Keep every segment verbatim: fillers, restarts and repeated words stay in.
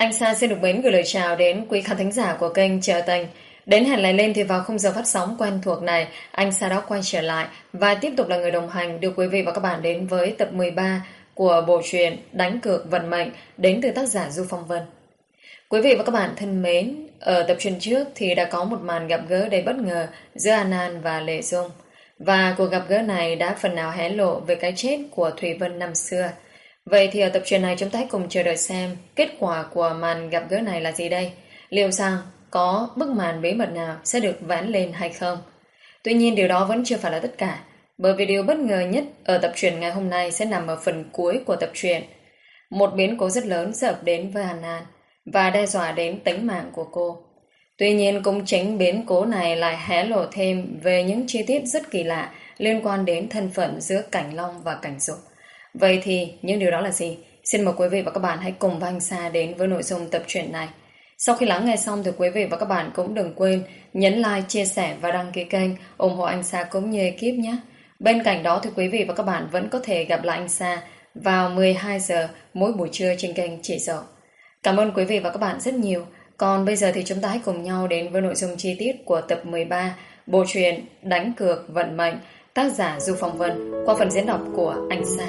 Anh Sa xin được mến gửi lời chào đến quý khán thính giả của kênh Chờ Tình. Đến hẹn lại lên thì vào khung giờ phát sóng quen thuộc này, anh Sa đã quay trở lại và tiếp tục là người đồng hành đưa quý vị và các bạn đến với tập mười ba của bộ truyện Đánh Cược Vận Mệnh đến từ tác giả Du Phong Vân. Quý vị và các bạn thân mến, ở tập truyện trước thì đã có một màn gặp gỡ đầy bất ngờ giữa An An và Lệ Dung. Và cuộc gặp gỡ này đã phần nào hé lộ về cái chết của Thùy Vân năm xưa. Vậy thì ở tập truyện này chúng ta hãy cùng chờ đợi xem kết quả của màn gặp gỡ này là gì đây? Liệu rằng có bức màn bí mật nào sẽ được vén lên hay không? Tuy nhiên điều đó vẫn chưa phải là tất cả, bởi vì điều bất ngờ nhất ở tập truyện ngày hôm nay sẽ nằm ở phần cuối của tập truyện. Một biến cố rất lớn sẽ ập đến với An An và đe dọa đến tính mạng của cô. Tuy nhiên cũng chính biến cố này lại hé lộ thêm về những chi tiết rất kỳ lạ liên quan đến thân phận giữa Cảnh Long và Cảnh Dục. Vậy thì những điều đó là gì? Xin mời quý vị và các bạn hãy cùng với anh Sa đến với nội dung tập truyện này. Sau khi lắng nghe xong thì quý vị và các bạn cũng đừng quên nhấn like, chia sẻ và đăng ký kênh ủng hộ anh Sa cũng như ekip nhé. Bên cạnh đó thì quý vị và các bạn vẫn có thể gặp lại anh Sa vào mười hai giờ mỗi buổi trưa trên kênh Chị Dậu. Cảm ơn quý vị và các bạn rất nhiều. Còn bây giờ thì chúng ta hãy cùng nhau đến với nội dung chi tiết của tập mười ba bộ truyện Đánh Cược Vận Mệnh, tác giả Du Phong Vân qua phần diễn đọc của anh Sa.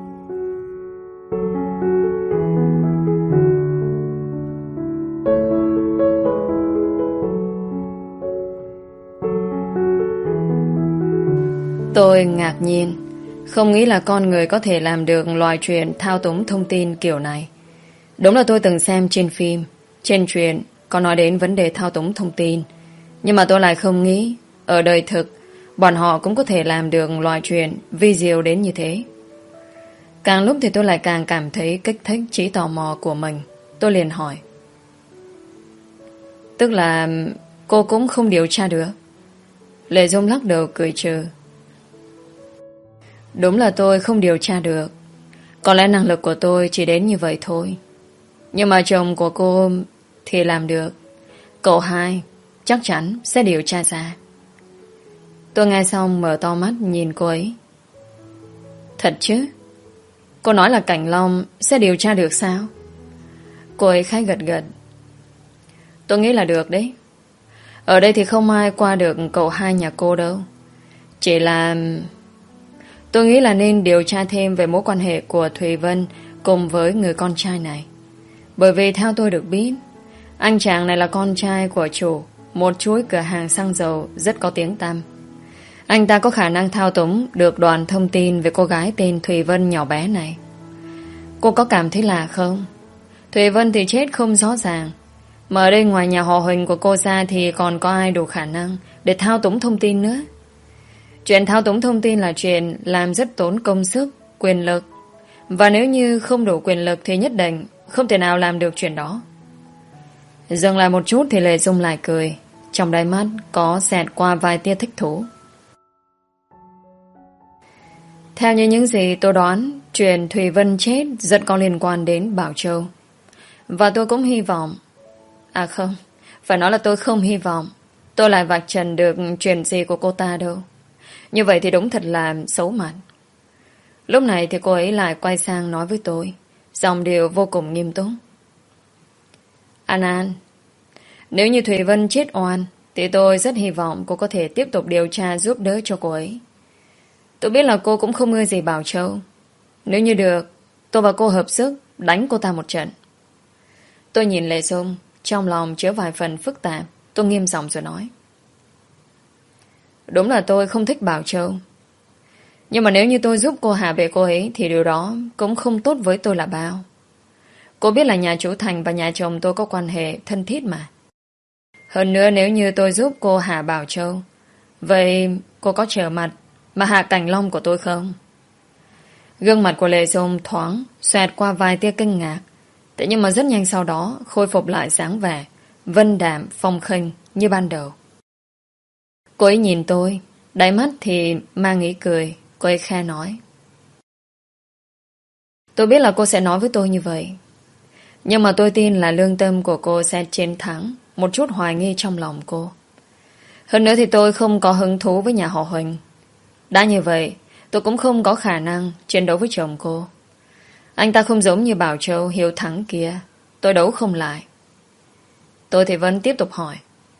Tôi ngạc nhiên, không nghĩ là con người có thể làm được loại chuyện thao túng thông tin kiểu này. Đúng là tôi từng xem trên phim, trên truyện có nói đến vấn đề thao túng thông tin, nhưng mà tôi lại không nghĩ ở đời thực bọn họ cũng có thể làm được loại chuyện vi diệu đến như thế. Càng lúc thì tôi lại càng cảm thấy kích thích trí tò mò của mình. Tôi liền hỏi, tức là cô cũng không điều tra được? Lệ Dung lắc đầu cười trừ. Đúng là tôi không điều tra được. Có lẽ năng lực của tôi chỉ đến như vậy thôi. Nhưng mà chồng của cô thì làm được. Cậu hai chắc chắn sẽ điều tra ra. Tôi nghe xong mở to mắt nhìn cô ấy. Thật chứ? Cô nói là Cảnh Long sẽ điều tra được sao? Cô ấy khá gật gật. Tôi nghĩ là được đấy. Ở đây thì không ai qua được cậu hai nhà cô đâu. Chỉ là tôi nghĩ là nên điều tra thêm về mối quan hệ của Thùy Vân cùng với người con trai này. Bởi vì theo tôi được biết, anh chàng này là con trai của chủ một chuỗi cửa hàng xăng dầu rất có tiếng tăm. Anh ta có khả năng thao túng được đoạn thông tin về cô gái tên Thùy Vân nhỏ bé này. Cô có cảm thấy lạ không? Thùy Vân thì chết không rõ ràng, mà ở đây ngoài nhà họ Huỳnh của cô ra thì còn có ai đủ khả năng để thao túng thông tin nữa? Chuyện thao túng thông tin là chuyện làm rất tốn công sức, quyền lực. Và nếu như không đủ quyền lực thì nhất định không thể nào làm được chuyện đó. Dừng lại một chút thì Lệ Dung lại cười. Trong đáy mắt có xẹt qua vài tia thích thú. Theo như những gì tôi đoán, chuyện Thùy Vân chết rất có liên quan đến Bảo Châu. Và tôi cũng hy vọng, à không, phải nói là tôi không hy vọng tôi lại vạch trần được chuyện gì của cô ta đâu. Như vậy thì đúng thật là xấu mặt. Lúc này thì cô ấy lại quay sang nói với tôi, giọng điệu vô cùng nghiêm túc. An An, nếu như Thùy Vân chết oan thì tôi rất hy vọng cô có thể tiếp tục điều tra giúp đỡ cho cô ấy. Tôi biết là cô cũng không ưa gì Bảo Châu. Nếu như được, tôi và cô hợp sức đánh cô ta một trận. Tôi nhìn Lệ Dung, trong lòng chứa vài phần phức tạp. Tôi nghiêm giọng rồi nói, đúng là tôi không thích Bảo Châu, nhưng mà nếu như tôi giúp cô hạ bệ cô ấy thì điều đó cũng không tốt với tôi là bao. Cô biết là nhà chủ Thành và nhà chồng tôi có quan hệ thân thiết mà. Hơn nữa nếu như tôi giúp cô hạ Bảo Châu, vậy cô có trở mặt mà hạ Cảnh Long của tôi không? Gương mặt của Lệ Dung thoáng xoẹt qua vài tia kinh ngạc, thế nhưng mà rất nhanh sau đó khôi phục lại dáng vẻ vân đạm phong khinh như ban đầu. Cô ấy nhìn tôi, đáy mắt thì mang ý cười. Cô ấy khe nói, tôi biết là cô sẽ nói với tôi như vậy, nhưng mà tôi tin là lương tâm của cô sẽ chiến thắng một chút hoài nghi trong lòng cô. Hơn nữa thì tôi không có hứng thú với nhà họ Huỳnh. Đã như vậy, tôi cũng không có khả năng chiến đấu với chồng cô. Anh ta không giống như Bảo Châu hiếu thắng kia, Tôi đấu không lại. Tôi thì vẫn tiếp tục hỏi.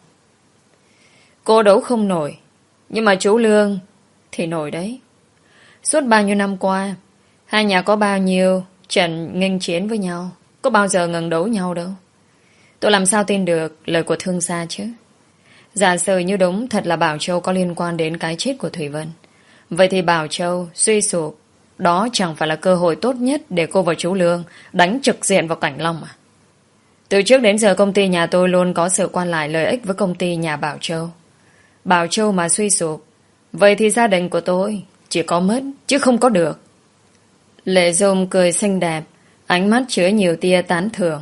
Cô đấu không nổi, nhưng mà chú Lương thì nổi đấy. Suốt bao nhiêu năm qua, hai nhà có bao nhiêu trận nghênh chiến với nhau, có bao giờ ngừng đấu nhau đâu. Tôi làm sao tin được lời của thương gia chứ? Giả sử như đúng thật là Bảo Châu có liên quan đến cái chết của Thủy Vân, vậy thì Bảo Châu suy sụp, đó chẳng phải là cơ hội tốt nhất để cô và chú Lương đánh trực diện vào Cảnh Long à? Từ trước đến giờ công ty nhà tôi luôn có sự quan lại lợi ích với công ty nhà Bảo Châu. Bảo Châu mà suy sụp, vậy thì gia đình của tôi chỉ có mất chứ không có được. Lệ Dung cười xinh đẹp, ánh mắt chứa nhiều tia tán thưởng.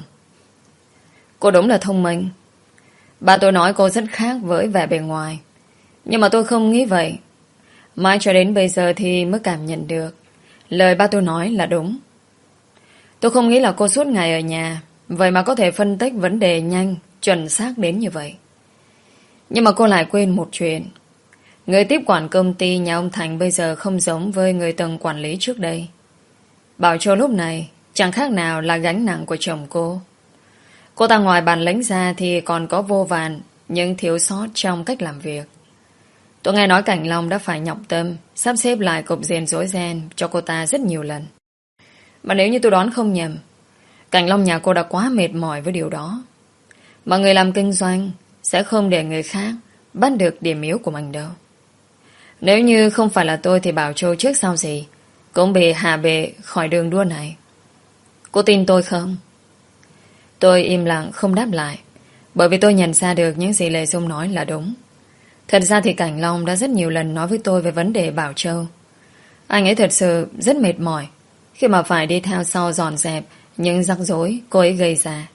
Cô đúng là thông minh. Bà tôi nói cô rất khác với vẻ bề ngoài, nhưng mà tôi không nghĩ vậy. Mãi cho đến bây giờ thì mới cảm nhận được lời ba tôi nói là đúng. Tôi không nghĩ là cô suốt ngày ở nhà, vậy mà có thể phân tích vấn đề nhanh, chuẩn xác đến như vậy. Nhưng mà cô lại quên một chuyện. Người tiếp quản công ty nhà ông Thành bây giờ không giống với người từng quản lý trước đây. Bảo Châu lúc này chẳng khác nào là gánh nặng của chồng cô. Cô ta ngoài bản lĩnh ra thì còn có vô vàn những thiếu sót trong cách làm việc. Tôi nghe nói Cảnh Long đã phải nhọc tâm sắp xếp lại cục diện rối ren cho cô ta rất nhiều lần. Mà nếu như tôi đoán không nhầm, Cảnh Long nhà cô đã quá mệt mỏi với điều đó. Mà người làm kinh doanh sẽ không để người khác bắt được điểm yếu của mình đâu. Nếu như không phải là tôi thì Bảo Châu trước sau gì cũng bị hạ bệ khỏi đường đua này. Cô tin tôi không? Tôi im lặng không đáp lại, bởi vì tôi nhận ra được những gì Lệ Dung nói là đúng. Thật ra thì Cảnh Long đã rất nhiều lần nói với tôi về vấn đề Bảo Châu. Anh ấy thật sự rất mệt mỏi khi mà phải đi theo sau dọn dẹp những rắc rối cô ấy gây ra.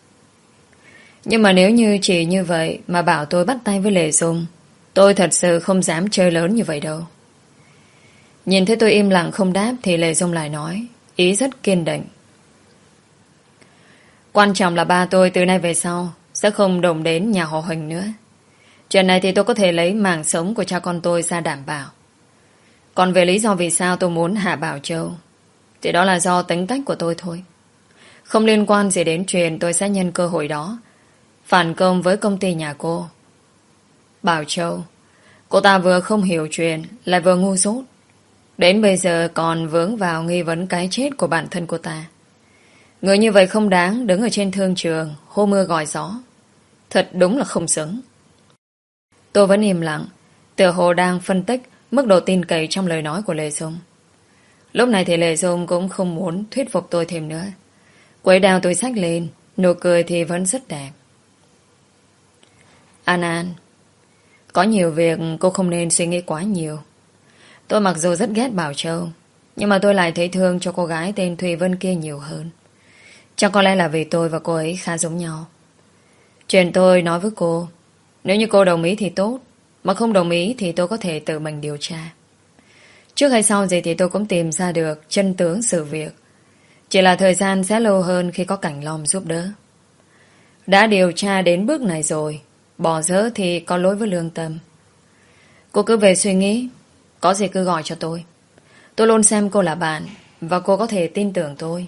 Nhưng mà nếu như chỉ như vậy mà bảo tôi bắt tay với Lệ Dung, tôi thật sự không dám chơi lớn như vậy đâu. Nhìn thấy tôi im lặng không đáp thì Lệ Dung lại nói, ý rất kiên định. Quan trọng là ba tôi từ nay về sau sẽ không động đến nhà họ Huỳnh nữa. Chuyện này thì tôi có thể lấy mạng sống của cha con tôi ra đảm bảo. Còn về lý do vì sao tôi muốn hạ Bảo Châu thì đó là do tính cách của tôi thôi. Không liên quan gì đến chuyện tôi sẽ nhân cơ hội đó phản công với công ty nhà cô. Bảo Châu, cô ta vừa không hiểu chuyện lại vừa ngu dốt. Đến bây giờ còn vướng vào nghi vấn cái chết của bản thân cô ta. Người như vậy không đáng đứng ở trên thương trường hô mưa gọi gió. Thật đúng là không xứng. Tôi vẫn im lặng, tựa hồ đang phân tích mức độ tin cậy trong lời nói của Lệ Dung. Lúc này thì Lệ Dung cũng không muốn thuyết phục tôi thêm nữa. Quấy đào tôi xách lên, nụ cười thì vẫn rất đẹp. An An, có nhiều việc cô không nên suy nghĩ quá nhiều. Tôi mặc dù rất ghét Bảo Châu, nhưng mà tôi lại thấy thương cho cô gái tên Thùy Vân kia nhiều hơn. Chắc có lẽ là vì tôi và cô ấy khá giống nhau. Chuyện tôi nói với cô, nếu như cô đồng ý thì tốt, mà không đồng ý thì tôi có thể tự mình điều tra. Trước hay sau gì thì tôi cũng tìm ra được chân tướng sự việc. Chỉ là thời gian sẽ lâu hơn khi có Cảnh Long giúp đỡ. Đã điều tra đến bước này rồi, bỏ dỡ thì có lỗi với lương tâm. Cô cứ về suy nghĩ, có gì cứ gọi cho tôi. Tôi luôn xem cô là bạn, và cô có thể tin tưởng tôi.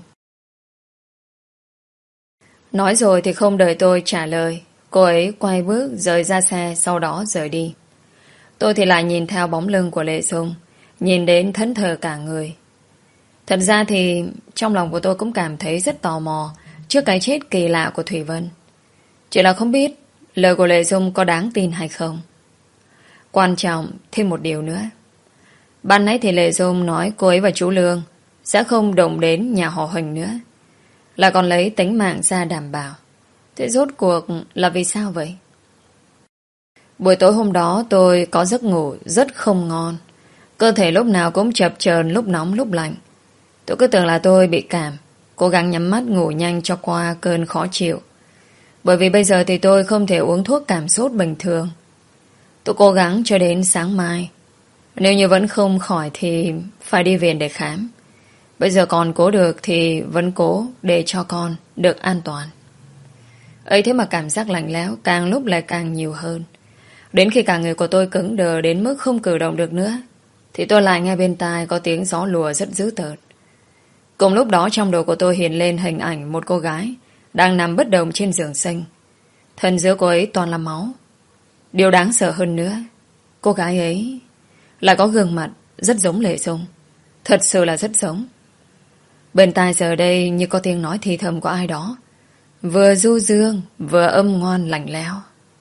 Nói rồi thì không đợi tôi trả lời, cô ấy quay bước rời ra xe, sau đó rời đi. Tôi thì lại nhìn theo bóng lưng của Lệ Dung, nhìn đến thẫn thờ cả người. Thật ra thì trong lòng của tôi cũng cảm thấy rất tò mò trước cái chết kỳ lạ của Thủy Vân. Chỉ là không biết lời của Lệ Dung có đáng tin hay không. Quan trọng thêm một điều nữa. Ban nãy thì Lệ Dung nói cô ấy và chú Lương sẽ không động đến nhà họ Huỳnh nữa, là còn lấy tính mạng ra đảm bảo. Thế rốt cuộc là vì sao vậy? Buổi tối hôm đó tôi có giấc ngủ rất không ngon. Cơ thể lúc nào cũng chập chờn, lúc nóng lúc lạnh. Tôi cứ tưởng là tôi bị cảm, cố gắng nhắm mắt ngủ nhanh cho qua cơn khó chịu. Bởi vì bây giờ thì tôi không thể uống thuốc cảm sốt bình thường. Tôi cố gắng cho đến sáng mai. Nếu như vẫn không khỏi thì phải đi viện để khám. Bây giờ còn cố được thì vẫn cố để cho con được an toàn. Ấy thế mà cảm giác lạnh lẽo càng lúc lại càng nhiều hơn. Đến khi cả người của tôi cứng đờ đến mức không cử động được nữa, thì tôi lại nghe bên tai có tiếng gió lùa rất dữ tợn. Cùng lúc đó trong đầu của tôi hiện lên hình ảnh một cô gái đang nằm bất động trên giường xanh. Thân giữa cô ấy toàn là máu. Điều đáng sợ hơn nữa, cô gái ấy lại có gương mặt rất giống Lệ Dung. Thật sự là rất giống. Bên tai giờ đây như có tiếng nói thì thầm của ai đó, vừa du dương, vừa âm ngoan lạnh lẽo.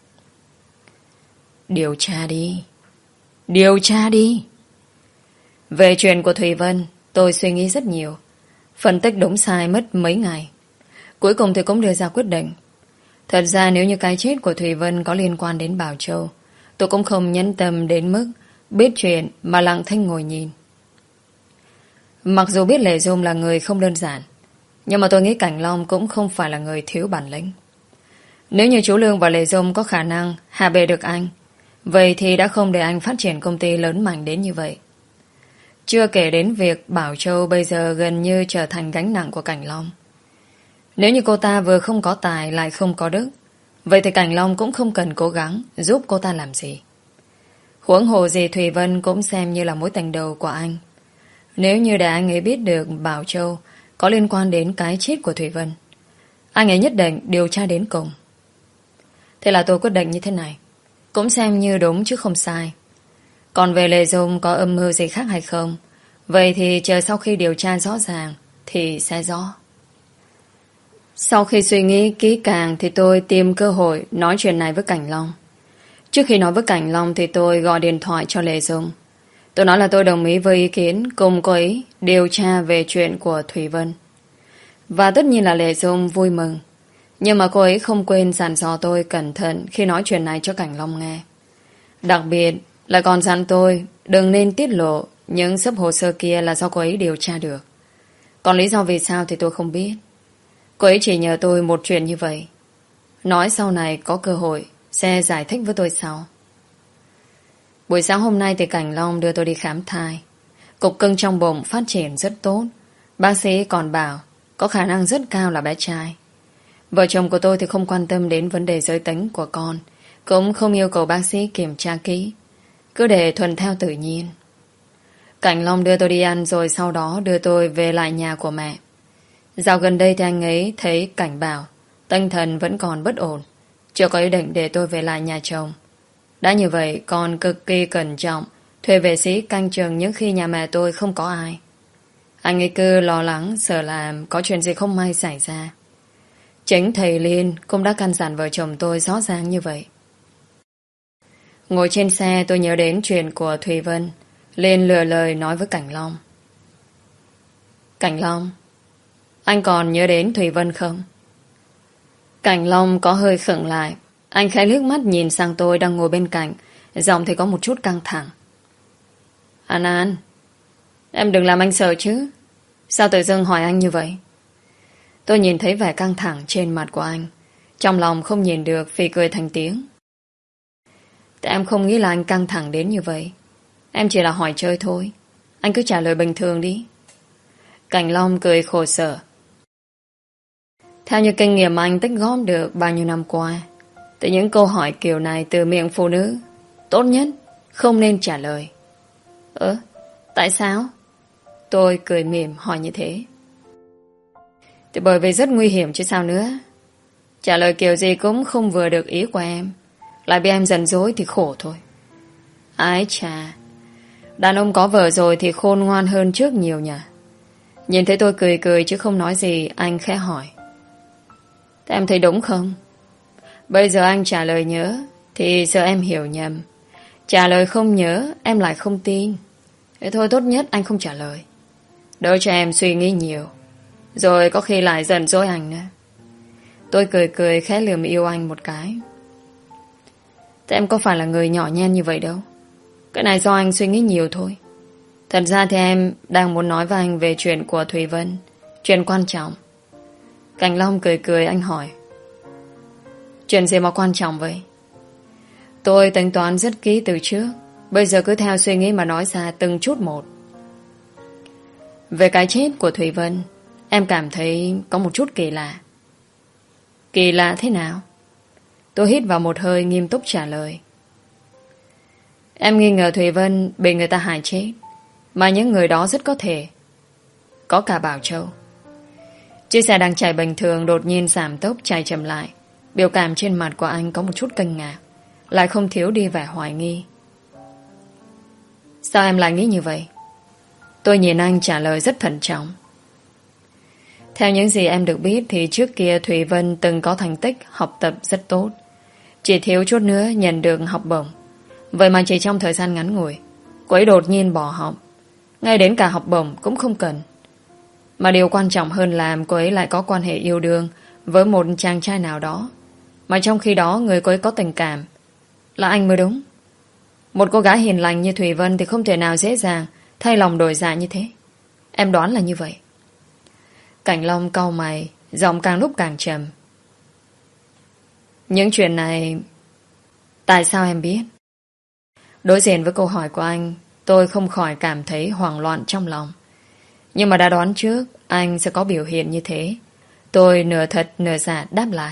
Điều tra đi. Điều tra đi. Về chuyện của Thùy Vân, tôi suy nghĩ rất nhiều. Phân tích đúng sai mất mấy ngày. Cuối cùng thì cũng đưa ra quyết định. Thật ra nếu như cái chết của Thùy Vân có liên quan đến Bảo Châu, tôi cũng không nhẫn tâm đến mức biết chuyện mà lặng thinh ngồi nhìn. Mặc dù biết Lệ Dung là người không đơn giản, nhưng mà tôi nghĩ Cảnh Long cũng không phải là người thiếu bản lĩnh. Nếu như chú Lương và Lệ Dung có khả năng hạ bệ được anh, vậy thì đã không để anh phát triển công ty lớn mạnh đến như vậy. Chưa kể đến việc Bảo Châu bây giờ gần như trở thành gánh nặng của Cảnh Long. Nếu như cô ta vừa không có tài lại không có đức, vậy thì Cảnh Long cũng không cần cố gắng giúp cô ta làm gì. Huống hồ gì Thùy Vân cũng xem như là mối tình đầu của anh. Nếu như để anh ấy biết được Bảo Châu có liên quan đến cái chết của Thùy Vân, anh ấy nhất định điều tra đến cùng. Thế là tôi quyết định như thế này, cũng xem như đúng chứ không sai. Còn về Lệ Dung có âm mưu gì khác hay không, vậy thì chờ sau khi điều tra rõ ràng thì sẽ rõ. Sau khi suy nghĩ kỹ càng thì tôi tìm cơ hội nói chuyện này với Cảnh Long. Trước khi nói với Cảnh Long thì tôi gọi điện thoại cho Lệ Dung. Tôi nói là tôi đồng ý với ý kiến cùng cô ấy điều tra về chuyện của Thùy Vân. Và tất nhiên là Lệ Dung vui mừng. Nhưng mà cô ấy không quên dặn dò tôi cẩn thận khi nói chuyện này cho Cảnh Long nghe. Đặc biệt là còn dặn tôi đừng nên tiết lộ những sấp hồ sơ kia là do cô ấy điều tra được. Còn lý do vì sao thì tôi không biết. Cô ấy chỉ nhờ tôi một chuyện như vậy. Nói sau này có cơ hội sẽ giải thích với tôi sau. Buổi sáng hôm nay thì Cảnh Long đưa tôi đi khám thai. Cục cưng trong bụng phát triển rất tốt. Bác sĩ còn bảo có khả năng rất cao là bé trai. Vợ chồng của tôi thì không quan tâm đến vấn đề giới tính của con, cũng không yêu cầu bác sĩ kiểm tra kỹ, cứ để thuần theo tự nhiên. Cảnh Long đưa tôi đi ăn rồi sau đó đưa tôi về lại nhà của mẹ. Dạo gần đây thì anh ấy thấy Cảnh bảo tinh thần vẫn còn bất ổn, chưa có ý định để tôi về lại nhà chồng. Đã như vậy còn cực kỳ cẩn trọng thuê vệ sĩ canh chừng những khi nhà mẹ tôi không có ai. Anh ấy cứ lo lắng sợ làm có chuyện gì không may xảy ra. Chính thầy Liên cũng đã căn dặn vợ chồng tôi rõ ràng như vậy. Ngồi trên xe tôi nhớ đến chuyện của Thùy Vân, liền lựa lời nói với Cảnh Long. Cảnh Long, anh còn nhớ đến Thùy Vân không? Cảnh Long có hơi khựng lại. Anh khẽ liếc mắt nhìn sang tôi đang ngồi bên cạnh, giọng thì có một chút căng thẳng. An An, em đừng làm anh sợ chứ. Sao tự dưng hỏi anh như vậy? Tôi nhìn thấy vẻ căng thẳng trên mặt của anh, trong lòng không nhìn được phì cười thành tiếng. Tại em không nghĩ là anh căng thẳng đến như vậy. Em chỉ là hỏi chơi thôi. Anh cứ trả lời bình thường đi. Cảnh Long cười khổ sở. Theo như kinh nghiệm anh tích góp được bao nhiêu năm qua, thì những câu hỏi kiểu này từ miệng phụ nữ tốt nhất không nên trả lời. Ơ, tại sao? Tôi cười mỉm hỏi như thế. Thì bởi vì rất nguy hiểm chứ sao nữa. Trả lời kiểu gì cũng không vừa được ý của em, lại bị em giận dỗi thì khổ thôi. Ái chà, đàn ông có vợ rồi thì khôn ngoan hơn trước nhiều nhỉ. Nhìn thấy tôi cười cười chứ không nói gì, anh khẽ hỏi. Thế em thấy đúng không? Bây giờ anh trả lời nhớ thì sợ em hiểu nhầm. Trả lời không nhớ em lại không tin. Thế thôi tốt nhất anh không trả lời, đỡ cho em suy nghĩ nhiều, rồi có khi lại giận dỗi anh nữa. Tôi cười cười khẽ lườm yêu anh một cái. Thế em có phải là người nhỏ nhen như vậy đâu. Cái này do anh suy nghĩ nhiều thôi. Thật ra thì em đang muốn nói với anh về chuyện của Thùy Vân, chuyện quan trọng. Cảnh Long cười cười anh hỏi. Chuyện gì mà quan trọng vậy? Tôi tính toán rất kỹ từ trước, bây giờ cứ theo suy nghĩ mà nói ra từng chút một. Về cái chết của Thùy Vân, em cảm thấy có một chút kỳ lạ. Kỳ lạ thế nào? Tôi hít vào một hơi nghiêm túc trả lời. Em nghi ngờ Thùy Vân bị người ta hại chết, mà những người đó rất có thể có cả Bảo Châu. Chiếc xe đang chạy bình thường đột nhiên giảm tốc chạy chậm lại. Biểu cảm trên mặt của anh có một chút kinh ngạc, lại không thiếu đi vẻ hoài nghi. Sao em lại nghĩ như vậy? Tôi nhìn anh trả lời rất thận trọng. Theo những gì em được biết thì trước kia Thùy Vân từng có thành tích học tập rất tốt, chỉ thiếu chút nữa nhận được học bổng. Vậy mà chỉ trong thời gian ngắn ngủi, cô ấy đột nhiên bỏ học, ngay đến cả học bổng cũng không cần. Mà điều quan trọng hơn là cô ấy lại có quan hệ yêu đương với một chàng trai nào đó, mà trong khi đó người cô ấy có tình cảm là anh mới đúng. Một cô gái hiền lành như Thùy Vân thì không thể nào dễ dàng thay lòng đổi dạ như thế. Em đoán là như vậy. Cảnh Long cau mày, giọng càng lúc càng trầm. Những chuyện này tại sao em biết? Đối diện với câu hỏi của anh, tôi không khỏi cảm thấy hoảng loạn trong lòng. Nhưng mà đã đoán trước anh sẽ có biểu hiện như thế, tôi nửa thật nửa giả đáp lại.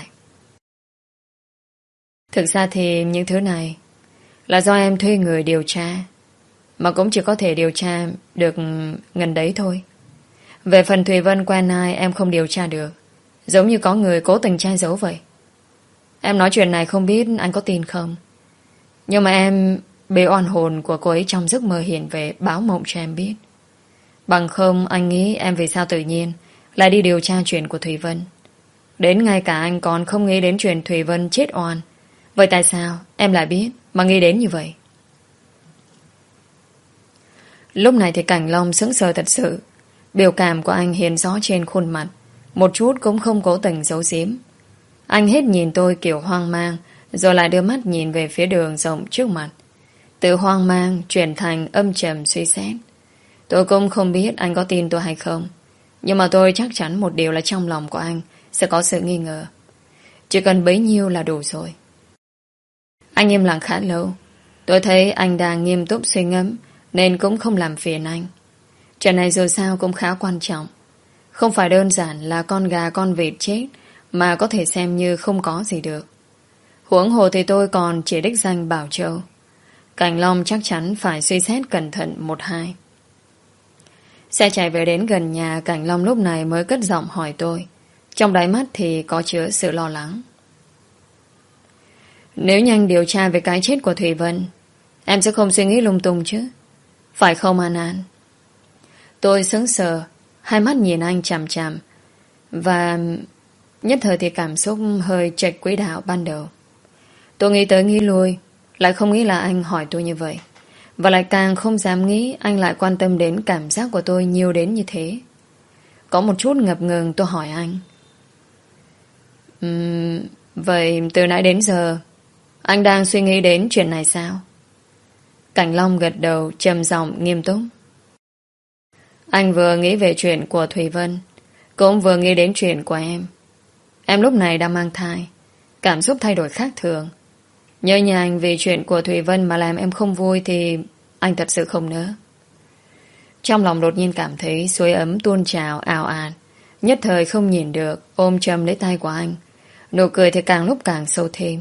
Thực ra thì những thứ này là do em thuê người điều tra, mà cũng chỉ có thể điều tra được gần đấy thôi. Về phần Thùy Vân quen ai em không điều tra được, giống như có người cố tình che giấu vậy. Em nói chuyện này không biết anh có tin không, nhưng mà em bị oan hồn của cô ấy trong giấc mơ hiện về báo mộng cho em biết. Bằng không anh nghĩ em vì sao tự nhiên lại đi điều tra chuyện của Thùy Vân. Đến ngay cả anh còn không nghĩ đến chuyện Thùy Vân chết oan. Vậy tại sao em lại biết mà nghĩ đến như vậy? Lúc này thì Cảnh Long sững sờ thật sự. Biểu cảm của anh hiện rõ trên khuôn mặt, một chút cũng không cố tình giấu giếm. Anh hết nhìn tôi kiểu hoang mang, rồi lại đưa mắt nhìn về phía đường rộng trước mặt. Từ hoang mang chuyển thành âm trầm suy xét. Tôi cũng không biết anh có tin tôi hay không, nhưng mà tôi chắc chắn một điều là trong lòng của anh sẽ có sự nghi ngờ. Chỉ cần bấy nhiêu là đủ rồi. Anh im lặng khá lâu. Tôi thấy anh đang nghiêm túc suy ngẫm, nên cũng không làm phiền anh. Chuyện này dù sao cũng khá quan trọng. Không phải đơn giản là con gà con vịt chết mà có thể xem như không có gì được. Huống hồ thì tôi còn chỉ đích danh Bảo Châu. Cảnh Long chắc chắn phải suy xét cẩn thận một hai. Xe chạy về đến gần nhà, Cảnh Long lúc này mới cất giọng hỏi tôi. Trong đáy mắt thì có chứa sự lo lắng. Nếu nhanh điều tra về cái chết của Thùy Vân, em sẽ không suy nghĩ lung tung chứ, phải không An An? Tôi sững sờ, hai mắt nhìn anh chằm chằm, và nhất thời thì cảm xúc hơi chệch quỹ đạo ban đầu. Tôi nghĩ tới nghĩ lui, lại không nghĩ là anh hỏi tôi như vậy, và lại càng không dám nghĩ anh lại quan tâm đến cảm giác của tôi nhiều đến như thế. Có một chút ngập ngừng tôi hỏi anh. uhm, Vậy từ nãy đến giờ anh đang suy nghĩ đến chuyện này sao? Cảnh Long gật đầu trầm giọng nghiêm túc. Anh vừa nghĩ về chuyện của Thùy Vân, cũng vừa nghĩ đến chuyện của em. Em lúc này đang mang thai, cảm xúc thay đổi khác thường. Nhớ nhà anh vì chuyện của Thùy Vân mà làm em không vui thì anh thật sự không nỡ. Trong lòng đột nhiên cảm thấy suối ấm tuôn trào ào ạt, nhất thời không nhìn được, ôm chầm lấy tay của anh. Nụ cười thì càng lúc càng sâu thêm.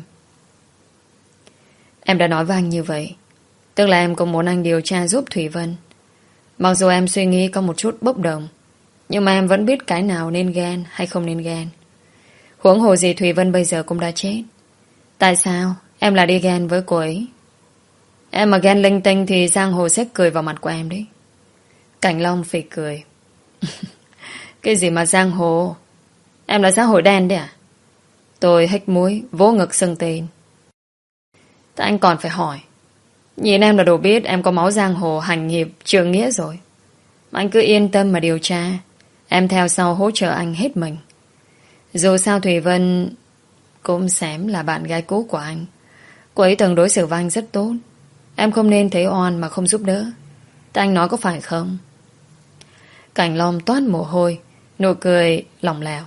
Em đã nói với anh như vậy, tức là em cũng muốn anh điều tra giúp Thùy Vân. Mặc dù em suy nghĩ có một chút bốc đồng, nhưng mà em vẫn biết cái nào nên ghen hay không nên ghen. Huống hồ gì Thùy Vân bây giờ cũng đã chết. Tại sao em lại đi ghen với cô ấy? Em mà ghen linh tinh thì giang hồ sẽ cười vào mặt của em đấy. Cảnh Long phì cười. Cái gì mà giang hồ? Em là xã hội đen đấy à? Tôi hếch mũi, vỗ ngực xưng tên. Tại anh còn phải hỏi. Nhìn em là đồ biết em có máu giang hồ hành hiệp trường nghĩa rồi. Mà anh cứ yên tâm mà điều tra. Em theo sau hỗ trợ anh hết mình. Dù sao Thùy Vân cũng xém là bạn gái cũ của anh. Cô ấy từng đối xử với anh rất tốt. Em không nên thấy oan mà không giúp đỡ. Tại anh nói có phải không? Cảnh Long toát mồ hôi, nụ cười lỏng lẻo.